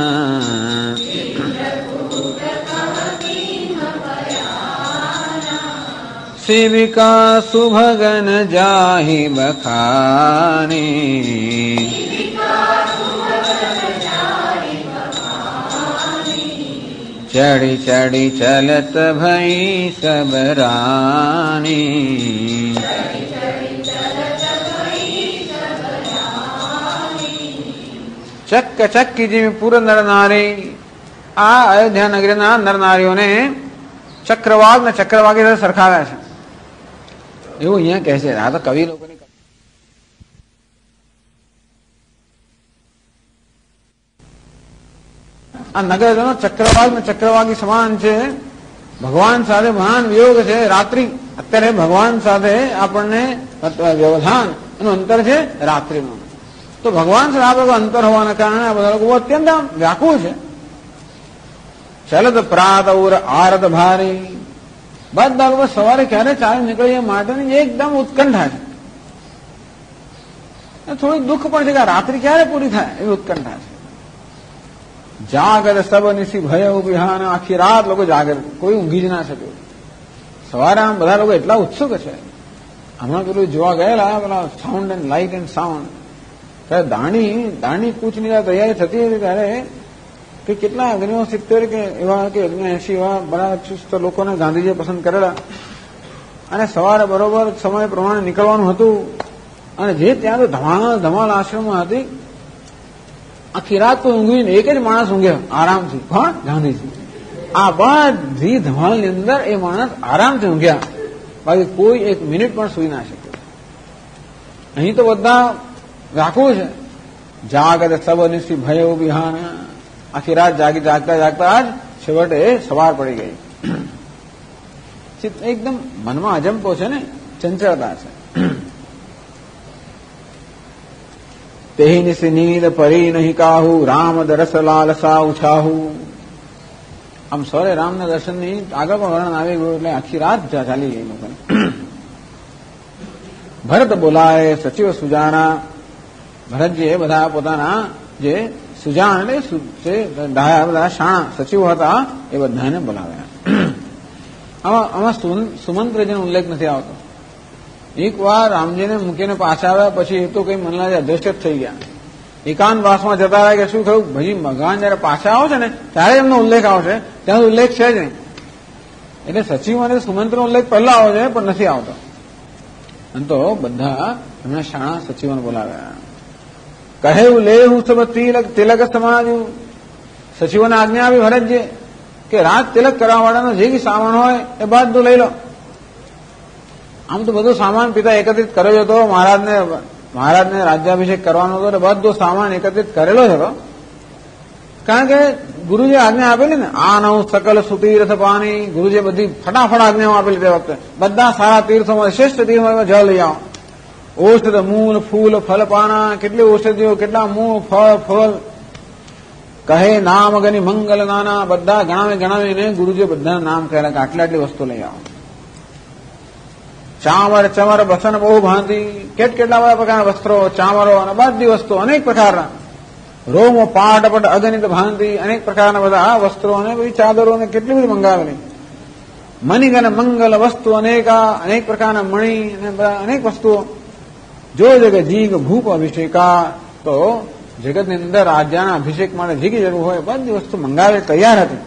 शिविका सुभगन जाहि बखानी, चढ़ी चढ़ी चलत भई सब रानी, चक्क चक्की जी पूरा नर नारी, आ अयोध्या नगरीना नर नारीઓને ચક્રવાગ ને ચક્રવાગી સાથે સરખાવ્યા છે એવું અહીંયા કહે છે. આ તો કવિ લોકોની આ નગરજનો ચક્રવાગ ને ચક્રવાગી સમાન છે. ભગવાન સાથે મહાન વિયોગ છે. રાત્રિ અત્યારે ભગવાન સાથે આપણને વ્યવધાન એનું અંતર છે રાત્રિનું. તો તો ભગવાન શ્રી રામ અંતર હોવાના કારણે આ બધા લોકો અત્યંત વ્યાકુળ છે. ચલત પ્રાત આરત ભારી, બધા લોકો સવારે ક્યારે ચાલી નીકળે એ માટેની એકદમ ઉત્કંઠા છે. થોડું દુઃખ પણ છે કે રાત્રિ ક્યારે પૂરી થાય એવી ઉત્કંઠા છે. જાગર સબ નિશી ભય વિહાન, આખી રાત લોકો જાગર, કોઈ ઊંઘી જ ના શકે. સવારે આમ બધા લોકો એટલા ઉત્સુક છે. હમણાં પેલું જોવા ગયેલા પેલા sound and light and sound, Dandi કૂચની તૈયારી થતી હતી ત્યારે કે કેટલા 70 કે એવા કે 80 એવા બરાબર ચુસ્ત લોકોને ગાંધીજીએ પસંદ કરેલા, અને સવારે બરોબર સમય પ્રમાણે નીકળવાનું હતું. અને જે ત્યાં તો ધમાલ આશ્રમમાં હતી, આખી રાત કોઈ ઊંઘી ને, એક જ માણસ ઊંઘ્યો આરામથી. કોણ? ગાંધીજી. આ બધી ધમાલની અંદર એ માણસ આરામથી ઊંઘ્યા, બાકી કોઈ એક મિનિટ પણ સુઈ ના શકે. અહીં તો બધા રાખવું છે. જાગત સબ નિશી ભય વિહાન, આખી રાત જાગતા જ છેવટે સવાર પડી ગઈ. એકદમ મનમાં અજંપો છે ને, ચંચળતા છે. તેહી નિશી નીંદ પરી નહીં કાહુ, રામ દરસ લાલસા ઉછાહુ. આમ સવારે રામના દર્શનની આગળ પણ વર્ણન આવી ગયું, એટલે આખી રાત ચાલી ગઈ લોકોને. ભરત બોલાય સચિવ સુજાના, ભરતજીએ બધા પોતાના જે સુજાન એટલે બધા શાણા સચિવો હતા એ બધાને બોલાવ્યા. આમાં સુમંત્રજીનો ઉલ્લેખ નથી આવતો. એક વાર રામજીને મૂકીને પાછા આવ્યા પછી એ તો કઈ મનલા અદ્રશ્ય થઈ ગયા. એકાંતવાસમાં જતા રહ્યા કે શું થયું, ભાઈ ભગવાન જયારે પાછા આવો છે ને ત્યારે એમનો ઉલ્લેખ આવશે, ત્યાં ઉલ્લેખ છે જ નહીં. એટલે સચિવ અને સુમંત્રનો ઉલ્લેખ પહેલા આવે છે પણ નથી આવતો. અને તો બધા એમના શાણા સચિવોને બોલાવ્યા. કહેવું લેવું સબ તિલક સમાજ્યું. સચિવોને આજ્ઞા આવી ભરતજી કે રાત તિલક કરવા વાળાનો જે કઈ સામાન હોય એ બધું લઈ લો. આમ તો બધો સામાન પિતા એકત્રિત કર્યો હતો, મહારાજને રાજ્યાભિષેક કરવાનો હતો એટલે બધો સામાન એકત્રિત કરેલો જ હતો. કારણ કે ગુરુજીએ આજ્ઞા આપેલી ને, આ નવ સકલ સુતીર્થ પાણી, ગુરુજીએ બધી ફટાફટ આજ્ઞાઓ આપેલી તે વખતે. બધા સારા તીર્થોમાં શ્રેષ્ઠ તીર્થોમાં જળ લઈ આવો. ઔષધ મૂળ ફૂલ ફલ પાના, કેટલી ઔષધિઓ, કેટલા મૂળ ફળ. કહે નામ ગની મંગલ નાના, બધા ગણાવીને ગુરુજીએ બધા નામ કહેલા કે આટલી વસ્તુ લઈ આવો. ચામર ચમર બસન બહુ ભાંતિ, કેટલા બધા પ્રકારના વસ્ત્રો, ચામરો અને બધી વસ્તુ અનેક પ્રકારના. રોમો પાટપટ અગણિત ભાંતિ, અનેક પ્રકારના બધા વસ્ત્રો અને બધી ચાદરો અને કેટલી બધી મંગાવેલી. મણિગન મંગલ વસ્તુ અનેક પ્રકારના મણી અને અનેક વસ્તુઓ. જો જગત જીગ ભૂપ અભિષેકા, તો જગતની અંદર રાજાના અભિષેક માટે જે કઈ જરૂર હોય બધી વસ્તુ મંગાવે તૈયાર હતી.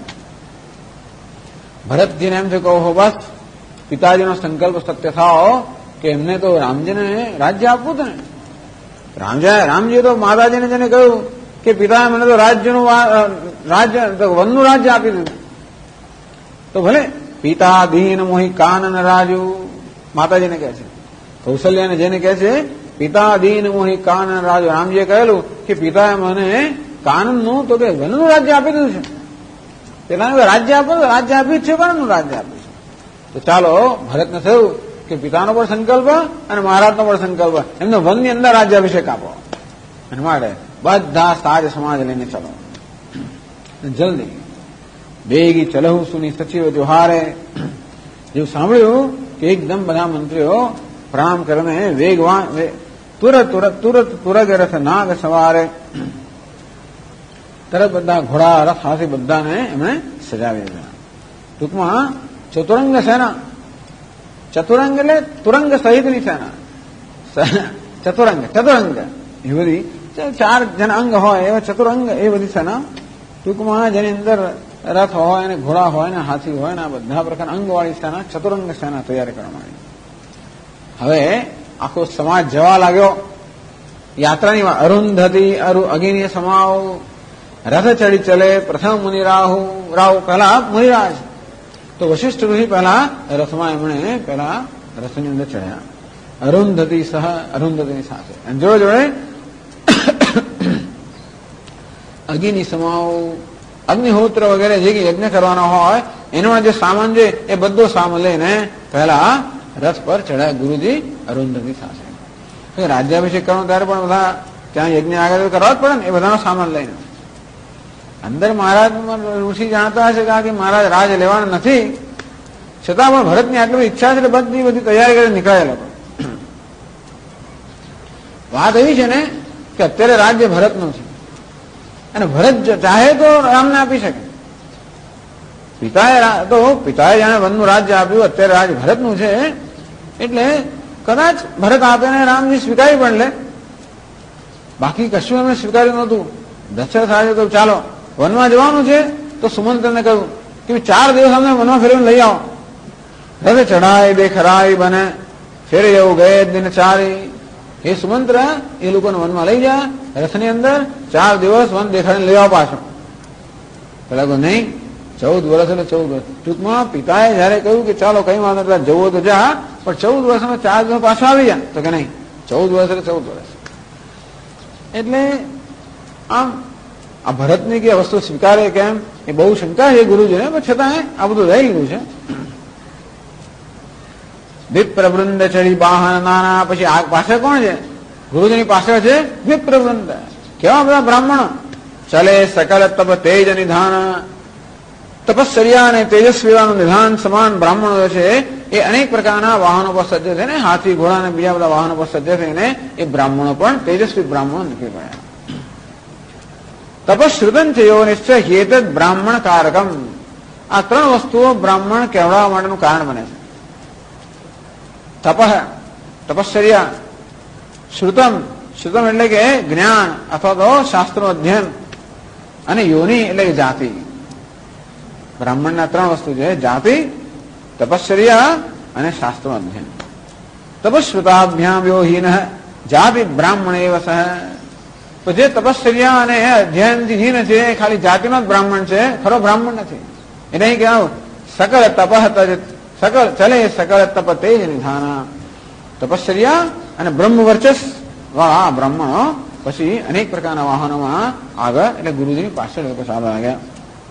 ભરતજીને એમ છે કહો બસ પિતાજીનો સંકલ્પ સત્ય થાઓ કે એમને તો રામજીને રાજ્ય આપવું હતું ને. રામજીએ તો માતાજીને જેને કહ્યું કે પિતા મને તો વનનું રાજ્ય આપી દીધું. તો ભલે પિતા દીન મોહી કાનન રાજુ, માતાજીને કહે છે. કૌશલ્યાને જેને કહે છે પિતા દીન મોહી કાનન રાજુ, રામજીએ કહેલું કે પિતાએ મને કાનનનું તો કે વનનું રાજ્ય આપી દીધું છે. પેલા રાજ્ય આપો, રાજ્ય આપ્યું જ છે, વનનું રાજ્ય આપ્યું છે. તો ચાલો ભરતને થયું કે પિતાનો પણ સંકલ્પ અને મહારાજનો પણ સંકલ્પ, એમને વનની અંદર રાજ્યાભિષેક આપો. અને માટે બધા સાજ સમાજ લઈને ચલો, જલ્દી બેગી ચલહું સુની સચિવ જોહારે. જેવું સાંભળ્યું કે એકદમ બધા મંત્રીઓ પ્રણામ કરીને વેગવાન તુરત રથ નાગ સવારે, તરત બધા ઘોડા રથ હાથી બધાને એમણે સજાવી દીધા. ટૂંકમાં ચતુરંગ સેના, ચતુરંગ એટલે તુરંગ સહિતની સેના, ચતુરંગ એ બધી 4 જન અંગ હોય એવા ચતુરંગ એ બધી સેના. ટૂંકમાં જેની અંદર રથ હોય ને ઘોડા હોય ને હાથી હોય ને આ બધા પ્રકારના અંગવાળી સેના, ચતુરંગ સેના તૈયાર કરવામાં આવી. હવે આખો સમાજ જવા લાગ્યો યાત્રાની. અરુંધતી અગિની સમાવ, રથ ચડી ચલે પ્રથમ મુનિ રાવ, પહેલા મુનિરાજ. તો વશિષ્ઠ ઋષિ પહેલા રથમાં એમણે પહેલા રથની અંદર ચડ્યા. અરુંધતીની સાથે અને જોડે અગ્નિ સમાવ, અગ્નિહોત્ર વગેરે જે યજ્ઞ કરવાનો હોય એનો જે સામાન છે એ બધો સામાન લઈને પહેલા રથ પર ચડ્યા ગુરુજી અરુંધતી સાથે. રાજ્યાભિષેક કરવાનો ત્યારે પણ બધા ત્યાં યજ્ઞ આગળ કરવા જ પડે ને, એ બધાનો સામાન લઈને. અંદર મહારાજ ઋષિ જાણતા હશે કે મહારાજ રાજ લેવાના નથી, છતાં પણ ભરતની આટલી ઈચ્છા છે એટલે બધી તૈયારી કરી નીકળ્યા લોકો. વાત એવી છે ને કે અત્યારે રાજ્ય ભરતનું છે અને ભરત ચાહે તો રામને આપી શકે. પિતાએ જાણે વનનું રાજ્ય આપ્યું, અત્યારે રાજ ભરતનું છે એટલે કદાચ ભરત આપે ને રામજી સ્વીકારી પણ લે. બાકી કશું એમને સ્વીકાર્યું નહોતું. દશરથ રાજે કહ્યું ચાલો વનમાં જવાનું છે, તો સુમંત્રને કહ્યું કે 4 દિવસ અમને વનમાં ફેરવીને લઈ આવો. રથે ચઢાઈ દે ખરાઈ બને ફેરે એવું ગયે દિન ચારી. એ સુમંત્ર એ લોકોને વનમાં લઈ જા, રથની અંદર 4 દિવસ વન દેખાડીને લઈ આવો પાછો. પેલા કહ્યું નહીં, 14 વર્ષ એટલે 14 વર્ષ. ટૂંકમાં પિતાએ જયારે કહ્યું કે ચાલો કઈ વાંધો નથી જવો તો જા, પણ 14 વર્ષમાં 4 દિવસ પાછો આવી જા, તો કે નહીં 14 વર્ષ એટલે 14 વર્ષ. એટલે આમ આ ભરતની કે વસ્તુ સ્વીકારે કેમ એ બહુ શંકા છે ગુરુજીને, પણ છતાં આ બધું રહી લીધું છે. વિપ્રવૃંદ ચડી વાહન નાના. પછી આ પાછળ કોણ છે? ગુરુજીની પાછળ છે વિપ્રવૃંદ. કેવા બધા બ્રાહ્મણો. ચલે સકલ તપ તેજ નિધાન. તપશ્ચર્યા અને તેજસ્વીવાનું નિધાન સમાન બ્રાહ્મણો છે એ અનેક પ્રકારના વાહનો પર સજ્જ થઈને, હાથી ઘોડા અને બીજા બધા વાહનો પર સજ્જ થઈને એ બ્રાહ્મણો પણ તેજસ્વી બ્રાહ્મણો નીકળી પડ્યા. તપશ્રુતન છે યો નિશ્ચય હેત બ્રાહ્મણ કારકમ. આ 3 વસ્તુઓ બ્રાહ્મણ કહેવાડવા માટેનું કારણ બને છે. તપ, તપશ્ચર્યા, શ્રુતમ, શ્રુતમ એટલે કે જ્ઞાન અથવા તો શાસ્ત્રનો અધ્યયન, અને યોની એટલે કે જાતિ. બ્રાહ્મણના 3 વસ્તુ છે: જાતિ, તપશ્ચર્યા અને શાસ્ત્રનો અધ્યયન. તપશ્રુતાભ્યામ યો હીન જાતિ બ્રાહ્મણ એવ સહ. તો જે તપશ્ચર્યા અને અધ્યયનથી હીન છે એ ખાલી જાતિનો જ બ્રાહ્મણ છે, ખરો બ્રાહ્મણ નથી. એને અહીં કહેવું સકળ તપ સકળ ચલે સકળ તપ તેજ નિધાના. તપશ્ચર્યા અને બ્રહ્મ વર્ચસ વાળા બ્રાહ્મણો પછી અનેક પ્રકારના વાહનોમાં આગળ એટલે ગુરુજીની પાછળ લોકો ચાલવા લાગ્યા.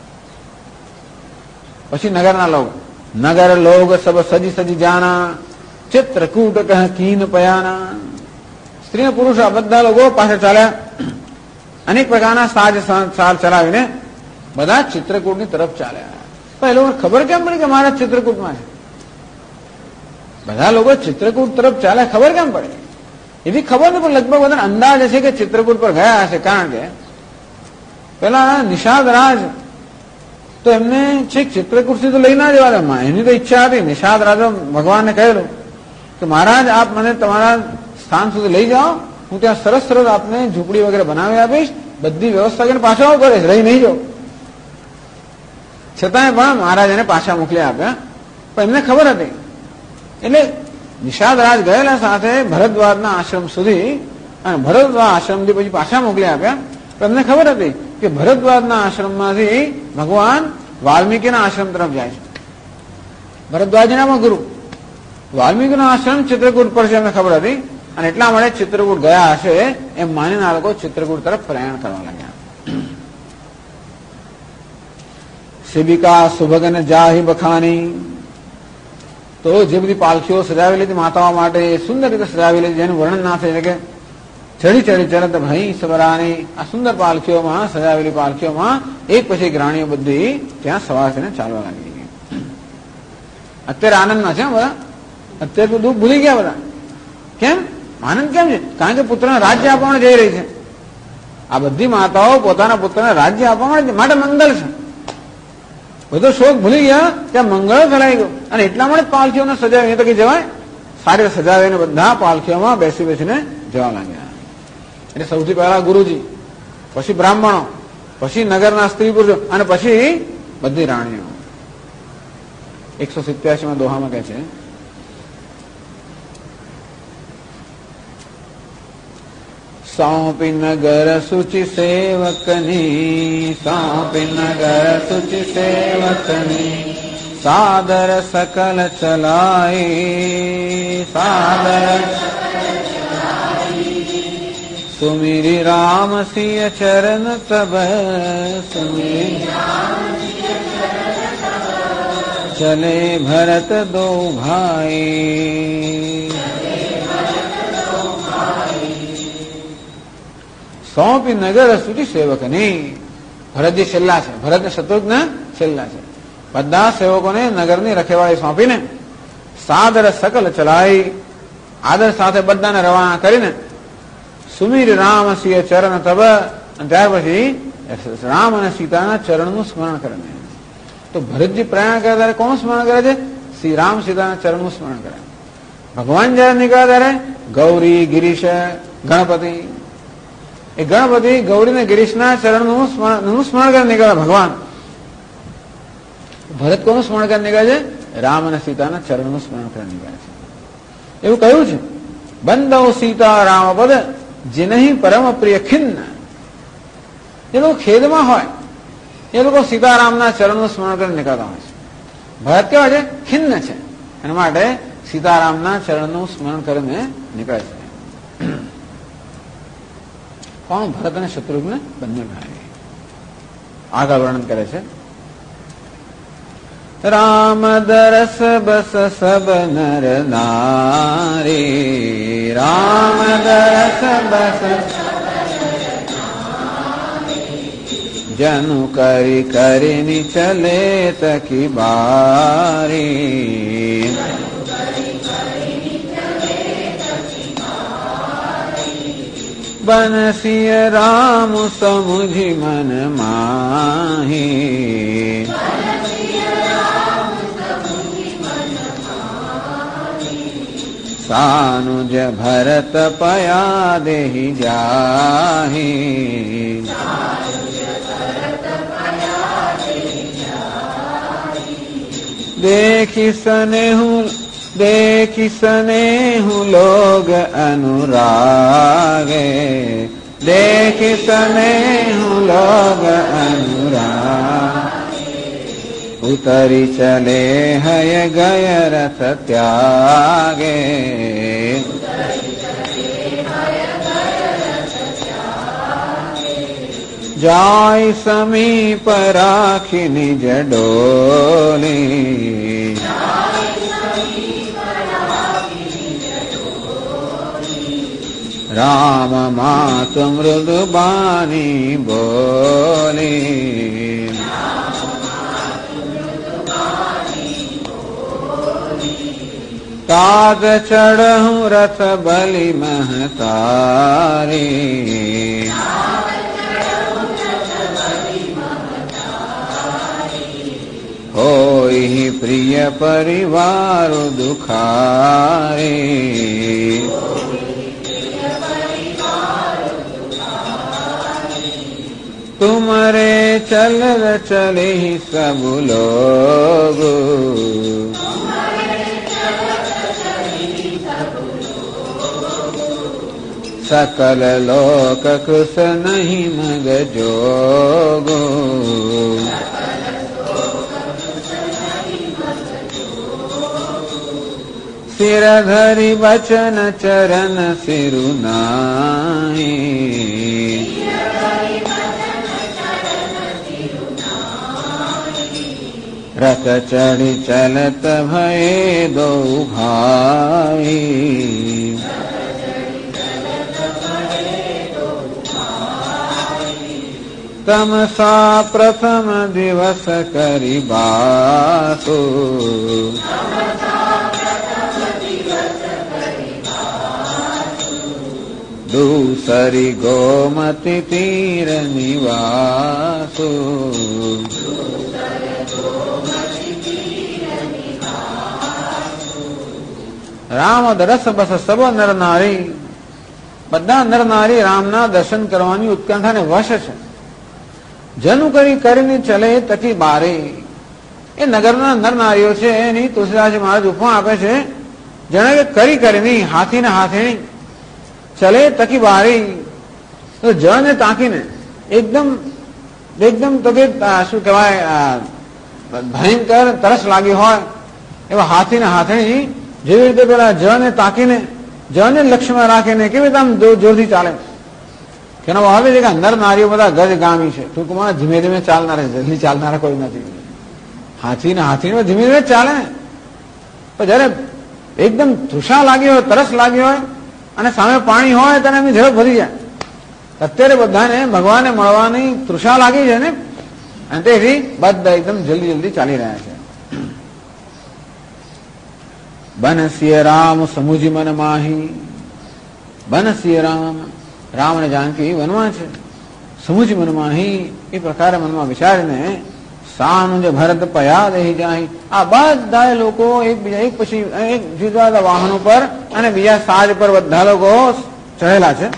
પછી નગરના લોક, નગર લોક સબ સજી સજી જાના ચિત્રકૂટ કહ કીન પયાના. સ્ત્રી પુરુષ આ બધા લોકો પાછળ ચાલ્યા. અનેક પ્રકારના સાજ ચલાવીને બધા ચિત્રકૂટની તરફ ચાલ્યા. તો એ લોકોને ખબર કેમ પડી કે મારા ચિત્રકૂટમાં છે? બધા લોકો ચિત્રકૂટ તરફ ચાલ્યા, ખબર કેમ પડે? એવી ખબર નહીં, પણ લગભગ બધા અંદાજ હશે કે ચિત્રકૂટ પર ગયા હશે. કારણ કે પેલા નિષાદ રાજ તો એમને છેક ચિત્રકૂટથી તો લઈ ના જવા દે. એની તો ઈચ્છા હતી. નિષાદ રાજા ભગવાનને કહેલું કે મહારાજ આપ મને તમારા સ્થાન સુધી લઈ જાઓ, હું ત્યાં સરસ સરસ આપને ઝૂંપડી વગેરે બનાવી આપીશ, બધી વ્યવસ્થા કરીને પાછો આવું કરીશ, રહી નહીં જાઓ. છતાંય પણ મહારાજ એને પાછા મોકલી આપ્યા. પણ એમને ખબર હતી. એટલે નિષાદ રાજ ગયેલા સાથે ભરદ્વાજના આશ્રમ સુધી, અને ભરદ્વાજ આશ્રમથી પછી પાછા મોકલી આપ્યા. પણ એમને ખબર હતી કે ભરદ્વાજના આશ્રમમાંથી ભગવાન વાલ્મીકીના આશ્રમ તરફ જાય છે. ભરદ્વાજના ગુરુ વાલ્મીકીનો આશ્રમ ચિત્રકૂટ પર છે, એમને ખબર હતી. અને એટલા માટે ચિત્રકૂટ ગયા હશે એમ માનીને આ લોકો ચિત્રકૂટ તરફ પ્રયાણ કરવા લાગ્યા. શિબિકા સુભગન જાહી બખાની. તો જે બધી પાલખીઓ સજાવેલી હતી માતાઓ માટે, સુંદર રીતે સજાવેલી, જેનું વર્ણન ના થઈ શકે. ચડી ચડી ચરત ભાઈ સબરાની. આ સુંદર પાલખીઓમાં, સજાવેલી પાલખીઓમાં એક પછી એક રાણીઓ બધી ત્યાં સવાર થઈને ચાલવા લાગી ગઈ. અત્યારે આનંદમાં છે બધા. અત્યારે તો દુઃખ ભૂલી ગયા બધા. કેમ આનંદ કેમ છે? કારણ કે પુત્રને રાજ્ય આપવા જઈ રહી છે. આ બધી માતાઓ પોતાના પુત્રને રાજ્ય આપવા માટે મંગલ છે. બધો શોખ ભૂલી ગયા, ત્યાં મંગળ ફેલાઈ ગયો. અને એટલા માટે પાલખીઓને સજાવી તો કે જવાય, સારી રીતે સજાવીને બધા પાલખીઓમાં બેસી બેસીને જવા લાગ્યા. એટલે સૌથી પહેલા ગુરુજી, પછી બ્રાહ્મણો, પછી નગરના સ્ત્રી પુરુષો, અને પછી બધી રાણીઓ. 187માં દોહામાં કહે છે, सौंपी नगर सुचि सेवकनी, सौंपी नगर सुचि सेवकनी, सादर सकल चलाई, सादर सुमिरी राम सिय चरण तब, सुमिरी चले भरत दो भाई. સોંપી નગર સુચિ સેવકની. ભરતજી છેલ્લા છે, ભરત ને શત્રુઘ્ન છેલ્લા છે. બધા સેવકોને નગરની રખેવાળી સોંપીને સાદર સકલ ચલાઈ, આદર સાથે બધાને રવાના કરીને સુમીર રામ સિંહ ચરણ તબ, ત્યાર પછી રામ અને સીતાના ચરણનું સ્મરણ કરીને. તો ભરતજી પ્રયાણ કરે ત્યારે કોનું સ્મરણ કરે છે? શ્રી રામ સીતાના ચરણનું સ્મરણ કરે. ભગવાન જયારે નીકળે ત્યારે ગૌરી ગિરીશ ગણપતિ, એ ગણપતિ ગૌરી ને ગિરીશના ચરણનું સ્મરણ કરી નીકળે ભગવાન. ભરત કોનું સ્મરણ કરી નીકળે છે? રામ અને સીતાના ચરણનું સ્મરણ કરી નીકળે છે. એવું કહ્યું છે, બંદો સીતા રામ પદ જેનહી પરમ પ્રિય ખિન્ન. એ લોકો ખેદમાં હોય, એ લોકો સીતારામના ચરણનું સ્મરણ કરી નીકળતા હોય છે. ભરત કેવા છે? ખિન્ન છે, એના માટે સીતારામના ચરણનું સ્મરણ કરીને નીકળે છે. કોણ? ભરત અને શત્રુઘ્ન બંને ભાઈ. આગળ વર્ણન કરે છે, રામ દરસ બસ સબ નર નારી, રામ દરસ બસ જનુ કરી કરીને ચલે તકી બારી, બનસિય રામ સમુझी મન માહી, સાનુજ ભરત પયા દેહી જાહી, देखी सनेहु लोग अनुरागे, देखी सनेहु लोग अनुरागे, उतरी चले हय गय रथ त्यागे, जाय समीप राखी निज डोली, राम मात मृदु बानी बोली, ताज चढ़हूं रथ बलि महतारी, होई प्रिय परिवार दुखारी, तुमरे चल चले सब लोग, सकल लोक कुश नहीं मग जोगो, सिर धरि बचन चरण सिरुनाई, रथ चढ़ी चलत भये दो भाई, तमसा प्रथम दिवस करी बासु, दूसरी गोमती तीर निवासु, રામ દરસ બસ સબ નર નારી, બધા નર નારી રામના દર્શન કરવાની ઉત્કંઠાને વશ છે. જનુ કરીને ચલે તકી બારે, એ નગરના નર નારીઓ છે એની તુલસીદાસજી મહારાજ ઉપમા આપે છે, જેને કે કરીને હાથી ને હાથેણી ચલે તકી બારી. તો જને તાકીને એકદમ એકદમ તબિયત શું કહેવાય ભયંકર તરસ લાગી હોય એવા હાથી ને હાથેણી જેવી રીતે પેલા જને તાકીને જને લક્ષ્યમાં રાખીને કેવી રીતે આમ જોરથી ચાલે. એનો ભાવ છે કે નર નારીઓ બધા ગજગામી છે, ટૂંકમાં ધીમે ધીમે ચાલનારા, જલ્દી ચાલનારા કોઈ નથી. હાથી ને હાથીને ધીમે ધીમે ચાલે, પણ જયારે એકદમ તૃષા લાગી હોય, તરસ લાગી હોય અને સામે પાણી હોય ત્યારે એમની ઝડપ વધી જાય. અત્યારે બધાને ભગવાનને મળવાની તૃષા લાગી છે ને, અને તેથી બધા એકદમ જલ્દી જલ્દી ચાલી રહ્યા છે. બનસ્ય રામ સમુજી મન માહી. બનસ્ય રામ, રામ અને જાનકી વનમાં છે. સમુજી મન માહી, એ પ્રકારે મનમાં વિચારીને સાનુજ ભરત પયા દહી જાય. આ બધા લોકો એકબીજા એક પછી એક જુદા જુદા વાહનો પર અને બીજા સાજ પર બધા લોકો ચડેલા છે.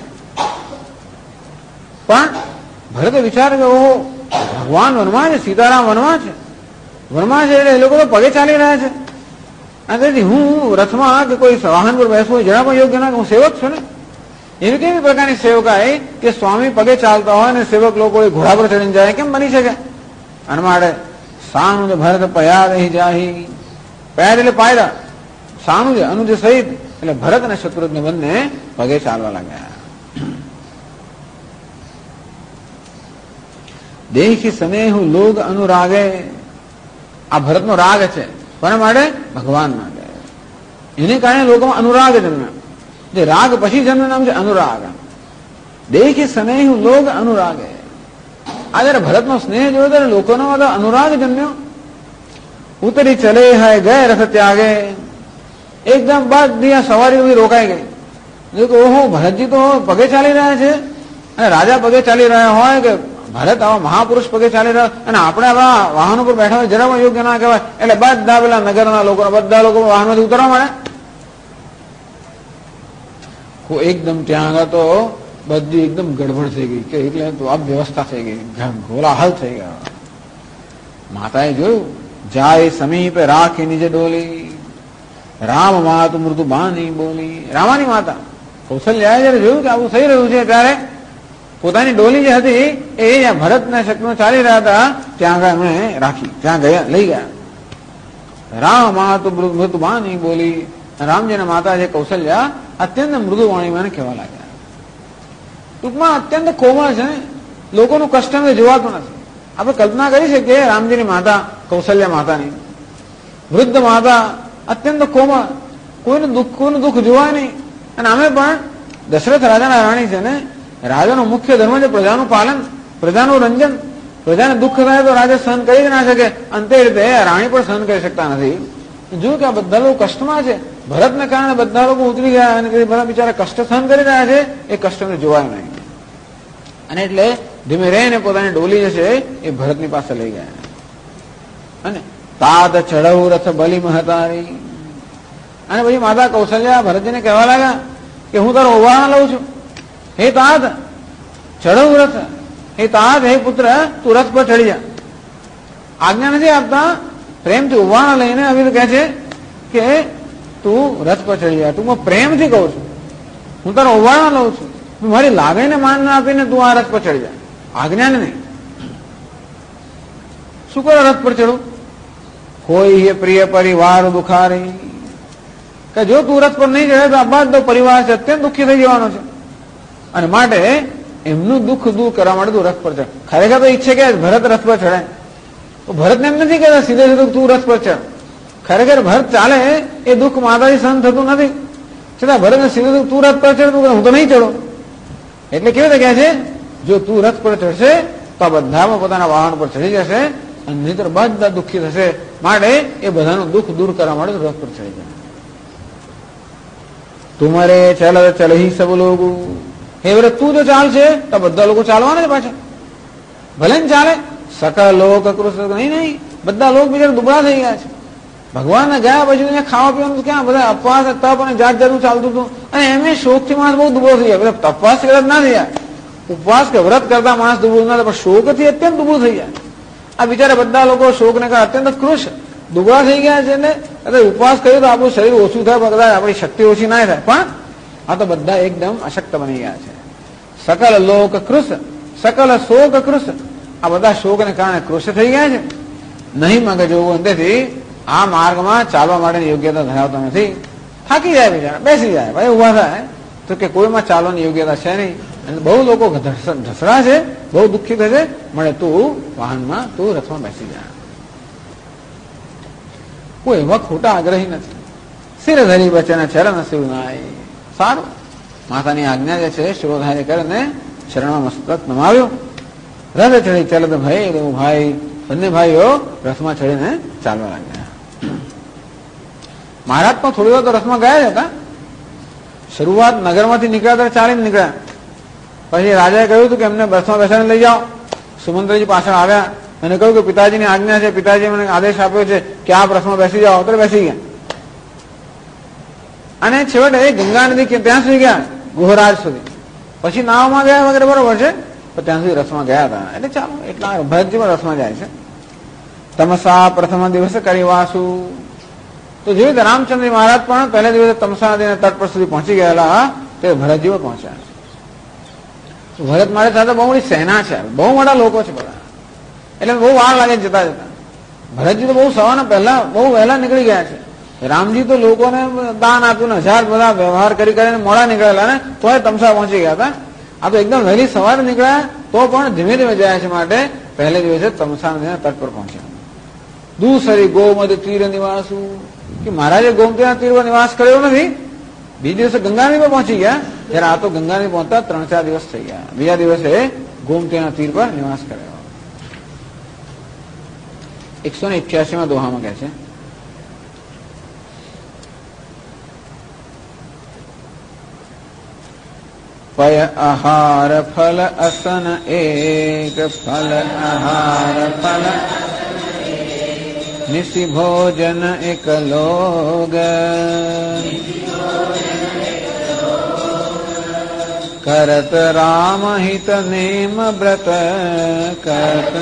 પણ ભરતે વિચાર કે ઓહો, ભગવાન વનમાં છે, સીતારામ વનમાં છે. વનમાં છે એટલે એ લોકો તો પગે ચાલી રહ્યા છે. અને તેથી હું રથમાં કે કોઈ વાહન પર બેસવું જરા પણ યોગ્ય ના, હું સેવક છું ને. એવી કેવી પ્રકારની સેવકાઈ કે સ્વામી પગે ચાલતા હોય ને સેવક લોકો ઘોડા પર ચડીને જાય, કેમ બની શકે? અને માટે સાનુજ ભરત પયા રહી જાહી. પયાર એટલે પાયરા, સાનુજ અનુજ સહિત એટલે ભરત અને શત્રુઘ્ન બંને પગે ચાલવા લાગ્યા. દેખી સ્નેહ લોગ અનુરાગે. આ ભરતનો રાગ છે, કોના માટે? ભગવાન માટે. એને કારણે લોકોમાં અનુરાગ જન્મ્યો. જે રાગ પછી જન્મ નામ છે અનુરાગ. દેખી સ્નેહ લોગ અનુરાગે. આ જયારે ભરતનો સ્નેહ જોયો ત્યારે લોકોનો અનુરાગ જન્મ્યો. ઉતરી ચલે હૈ ગયે રથ ત્યાગે. એકદમ બધી આ સવારી રોકાઈ ગઈ. ઓહો, ભરતજી તો પગે ચાલી રહ્યા છે, અને રાજા પગે ચાલી રહ્યા હોય કે ભરત આવા મહાપુરુષ પગે ચાલી રહ્યા, અને આપણે આવા વાહનો પર બેઠા હોય જરા પણ યોગ્ય ના કહેવાય. એટલે બધા પેલા નગરના લોકો બધા લોકો વાહનોથી ઉતરવા મળે. એકદમ ત્યાં આગળ તો બધી એકદમ ગડબડ થઈ ગઈ, કે એટલે તો આ વ્યવસ્થા થઈ ગઈ, ઘોલાહલ થઈ ગયા. માતાએ જોયું, જાય સમીપે રાખી નીચે ડોલી. રામ માત મૃદુ બાની બોલી. રામાની માતા કૌશલ્યાએ જયારે જોયું કે આવું થઈ રહ્યું છે, ત્યારે પોતાની ડોલી જે હતી એ ભરતના શક્તિમાં ચાલી રહ્યા હતા ત્યાં આગળ એમણે રાખી, ત્યાં ગયા, લઈ ગયા. રામ માત મૃદુ બાની બોલી. રામજીના માતા છે કૌશલ્યા અત્યંત મૃદુ વાણીમાં કહેવા લાગ્યા. ટૂંકમાં અત્યંત કોમળ છે, લોકોનું કષ્ટ જોવાતું નથી. આપણે કલ્પના કરી શકીએ રામજીની માતા કૌશલ્યા માતાની. વૃદ્ધ માતા, અત્યંત કોમળ, કોઈનું દુઃખ જોવાય નહીં. અને અમે પણ દશરથ રાજાના રાણી છે ને, રાજાનો મુખ્ય ધર્મ છે પ્રજાનું પાલન, પ્રજાનું રંજન. પ્રજાને દુઃખ થાય તો રાજા સહન કરી જ ના શકે, અંતે રીતે રાણી પણ સહન કરી શકતા નથી. જો કે આ બધા લોકો કષ્ટમાં છે, ભરતને કારણે બધા લોકો ઉતરી ગયા, અને બધા બિચારા કષ્ટ સહન કરી રહ્યા છે, એ કષ્ટ જોવાય નહીં. અને એટલે ધીમે રહીને પોતાની ડોલી જે છે એ ભરતની પાસે લઈ ગયા. અને તાદ ચડવ રથ બલી મહતારી. અને પછી માતા કૌશલ્યા ભરતજીને કહેવા લાગ્યા કે હું તારો ઓવાણ લઉં છું. હે તાદ ચડવ રથ, હે તાદ, હે પુત્ર, તું રથ પર ચડી જા. આજ્ઞા નથી આપતા, પ્રેમથી ઉવાણા લઈને આવી કહે છે કે તું રથ પર ચડી જા. ટૂંકમાં પ્રેમથી કહું છું, હું તારો ઉવાણા લઉં છું. મારી લાગણીને માન ના આપીને તું આ રથ પર ચડી જા, આજ્ઞાને નહીં. શું કરો રથ પર ચડું? કોઈ એ પ્રિય પરિવાર દુખારી. કે જો તું રથ પર નહીં ચડે તો આ બધો પરિવાર છે અત્યંત દુઃખી થઈ જવાનો છે. અને માટે એમનું દુઃખ દૂર કરવા માટે તું રથ પર ચડ. ખરેખર તો ઈચ્છે કે ભરત રથ પર ચડે, તો ભરતને એમ નથી કહેતા સીધે સીધું તું રથ પર ચડ. ખરેખર ભરત ચાલે એ દુઃખ માતાજી સહન થતું નથી, છતાં ભરતને સીધું તું રથ પર ચડ, હું તો નહીં ચડો. એટલે કેવી રીતે કહે છે, જો તું રથ પર ચડશે તો આ બધામાં પોતાના વાહન પર ચડી જશે, અને નહીતર બધા દુઃખી થશે. માટે એ બધાનું દુઃખ દૂર કરવા માટે રથ પર ચડી જાય. તુમારે ચલ ચલ હી સબ લોકો. હે વ્રત તું જો ચાલશે તો બધા લોકો ચાલવાના જ પાછા, ભલે ને ચાલે. સકલ લોક કૃષ્ણ નહીં, બધા લોક બિચારા દુબળા થઈ ગયા છે. ભગવાનને ગયા પછી ખાવા પીવાનું ક્યાં, બધા અપવાસ તપ અને જાત જાતનું ચાલતું હતું. અને એમ શોકથી માણસ બહુ દુબળો થઈ જાય. તપવાસ વ્રત ના થયા, ઉપવાસ કે વ્રત કરતા માણસ દુબળું ના થાય, પણ શોકથી અત્યંત દુબળું થઈ જાય. આ બિચારા બધા લોકો શોકને કારણે અત્યંત કૃષ દુબળા થઈ ગયા છે. એટલે ઉપવાસ કર્યો તો આપણું શરીર ઓછું થાય, કદાચ આપણી શક્તિ ઓછી ના થાય, પણ આ તો બધા એકદમ અશક્ત બની ગયા છે. સકલ લોક કૃષ, સકલ શોક કૃષ. આ બધા શોકને કારણે કૃષ થઈ ગયા છે. નહીં મગજ જોવું, તેથી આ માર્ગમાં ચાલવા માટેની યોગ્યતા ધરાવતા નથી. થાકી જાય બિચારા, બેસી જાય, ભાઈ ઉભા થાય તો કે કોઈમાં ચાલવાની યોગ્યતા છે નહીં. અને બહુ લોકો ઢસડા છે, બહુ દુઃખી થશે. મળે તું વાહનમાં, તું રથમાં બેસી જાય. કોઈ એવા ખોટા આગ્રહી નથી. શિર ધરી બચેના ચરણ શિવનાય. સારું, માતાની આજ્ઞા જે છે શિરોધારી કરીને શરણમાં મસ્તક નમાવ્યું, રથ ચડી ચાલત ભાઈ એવું ભાઈ બંને ભાઈઓ રથમાં ચડીને ચાલવા લાગ્યા. મહારાજ પણ થોડી વાર તો રથમાં ગયા જ હતા. શરૂઆત નગરમાંથી નીકળ્યા ત્યારે ચાલીને નીકળ્યા. પછી રાજાએ કહ્યું હતું કે એમને બસમાં બેસાડીને લઈ જાઓ. સુમંત્રજી પાછળ આવ્યા અને કહ્યું કે પિતાજીની આજ્ઞા છે, પિતાજી મને આદેશ આપ્યો છે કે આ બસમાં બેસી જાઓ. તો બેસી ગયા અને છેવટે ગંગા નદી ત્યાં સુધી ગયા, ગુહરાજ સુધી. પછી નાવમાં ગયા વગેરે બરોબર છે, પણ ત્યાં સુધી રથમાં ગયા હતા. એટલે ચાલો એટલા ભરતજી પણ રથમાં જાય છે. તમસા પ્રથમ દિવસે કરી વાસુ. તો જેવી રીતે રામચંદ્ર મહારાજ પણ પહેલા દિવસે તમસા નદીના તટ પર સુધી પહોંચી ગયેલા, તે ભરતજી પણ પહોંચ્યા. ભરત મારે સાથે બહુ મોટી સેના છે, બહુ મોટા લોકો છે બધા, એટલે બહુ વાર લાગે જતા જતા. ભરતજી તો બહુ સવારના પહેલા બહુ વહેલા નીકળી ગયા છે. રામજી તો લોકોને દાન આપ્યું, 1000 બધા વ્યવહાર કરી કરીને મોડા નીકળેલા ને તોય તમસા પહોંચી ગયા હતા. આ તો એકદમ વહેલી સવારે નીકળ્યા તો પણ ધીમે ધીમે જાય છે, માટે પહેલે દિવસે તમસા નદીના તટ પર પહોંચ્યા. દૂસરી ગોમદ તીર નિવાસુ, કે મહારાજે ગોમતીના તીર પર નિવાસ કર્યો નથી. બીજા દિવસે ગંગાનદી પર પહોંચી ગયા, જયારે આ તો ગંગાનદી પહોંચતા 3-4 દિવસ થઈ ગયા. બીજા દિવસે ગોમતીના તીર પર નિવાસ કર્યો. 188માં દોહામાં કહે છે, પય આહાર ફલ અસન એક, ફલ આહાર ફલ નિશિ ભોજન એક લોગ, કરત રામ હિત નેમ વ્રત, કરત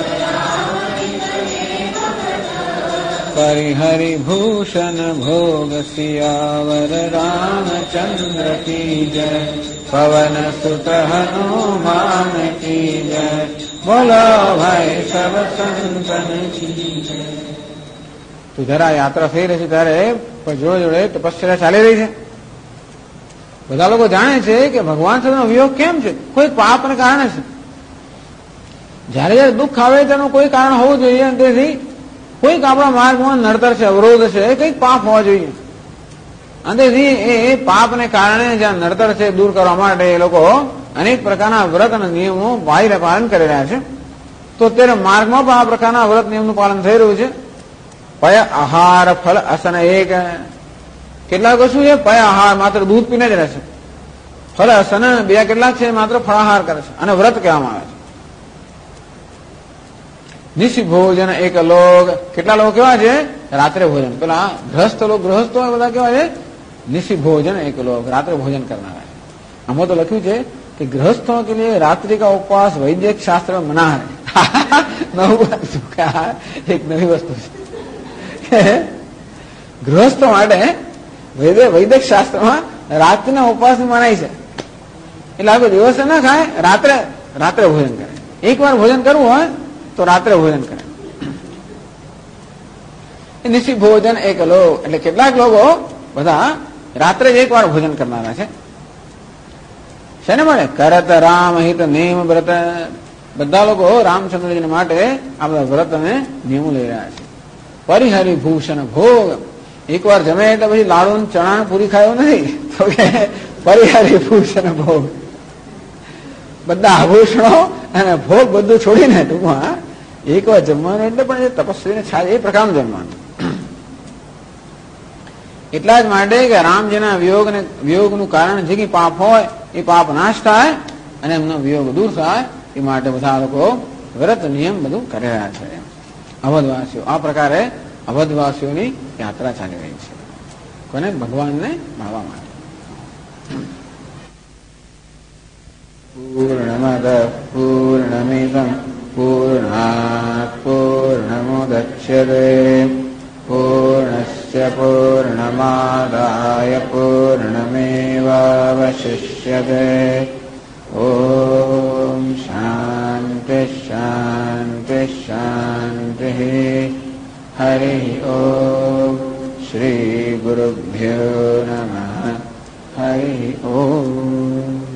પરિહરિ ભૂષણ ભોગ, સિયાવર રામચંદ્ર કી જય, પવન સુત હનુમાન કી જય, બોલો ભાઈ સબ સંતન કી જય. તો જરા યાત્રા થઈ રહી છે ત્યારે જોડે જોડે તપસ્યા ચાલી રહી છે. બધા લોકો જાણે છે કે ભગવાન સાથેનો વિયોગ કેમ છે, કોઈ પાપને કારણે છે. જયારે જયારે દુઃખ આવે તેનું કોઈ કારણ હોવું જોઈએ, અને તેથી કોઈક આપણા માર્ગમાં નડતર છે, અવરોધ છે, કંઈક પાપ હોવા જોઈએ. અને તેથી એ પાપને કારણે જ્યાં નડતર છે દૂર કરવા માટે એ લોકો અનેક પ્રકારના વ્રત અને નિયમો પાલન કરી રહ્યા છે. તો અત્યારે માર્ગમાં પણ આ પ્રકારના વ્રત નિયમનું પાલન થઈ રહ્યું છે. પય આહાર ફલ અસન એક, કેટલાક શું છે પય આહાર માત્ર દૂધ પીને જ રહે છે. ફલ અસન બીજા કેટલાક છે માત્ર ફળાહાર કરે છે, અને વ્રત કહેવામાં આવે છે. નિશિ ભોજન એક લોગ, કેટલા લોકો કેવા છે રાત્રે ભોજન, પેલા ગૃહસ્થો બધા કેવા છે નિશિ ભોજન એક લોગ, રાત્રે ભોજન કરનારા. આમાં તો લખ્યું છે कि गृहस्थों के लिए रात्रि का उपवास वैदिक शास्त्र में मना है. एक नवी वस्तु है. गृहस्थो માટે વૈદિક શાસ્ત્રમાં રાત્રિના ઉપવાસ મનાય છે. એટલે આપણે દિવસે ના ખાય, રાત્રે ભોજન કરે. એકવાર ભોજન કરવું હોય તો રાત્રે ભોજન કરે. નિશિ ભોજન એક લોક, એટલે કેટલાક લોકો બધા રાત્રે જ એકવાર ભોજન કરનારા છે. શેને મળે? કરત રામ હિત નેમ વ્રત. બધા લોકો રામચંદ્રજી માટે આ બધા વ્રત અને નિયમો લઈ રહ્યા છે. પરિહરિ ભૂષણ ભોગ, એકવાર જમે એટલે પછી લાડુ ચણા પૂરી ખાયો નથી, તો કે પરિહરિ ભૂષણ ભોગ, બધા આભૂષણો અને ભોગ બધું છોડીને ટૂંકમાં એકવાર જમવાનું, એટલે પણ એ તપસ્વીને છાય એ પ્રકારનું જમવાનું. એટલા જ માટે કે રામજીના વિયોગનું કારણ જે કંઈ પાપ હોય એ પાપ નાશ થાય અને એમનો વિયોગ દૂર થાય, એ માટે બધા લોકો વ્રત નિયમ બધું કરી રહ્યા છે. અવધવાસીઓ આ પ્રકારે અવધવાસીઓની યાત્રા ચાલી રહી છે, કોને? ભગવાનને મળવા માટે. પૂર્ણમદ પૂર્ણમિદં પૂર્ણાત પૂર્ણમુદચ્યતે પૂર્ણસ્ય પૂર્ણમાદાય પૂર્ણમેવાવશિષ્યતે. ઓમ શાંતિ શાંતિ શાંતિ. હરિ ઓમ. શ્રી ગુરુભ્યો નમઃ. હરિ ઓમ.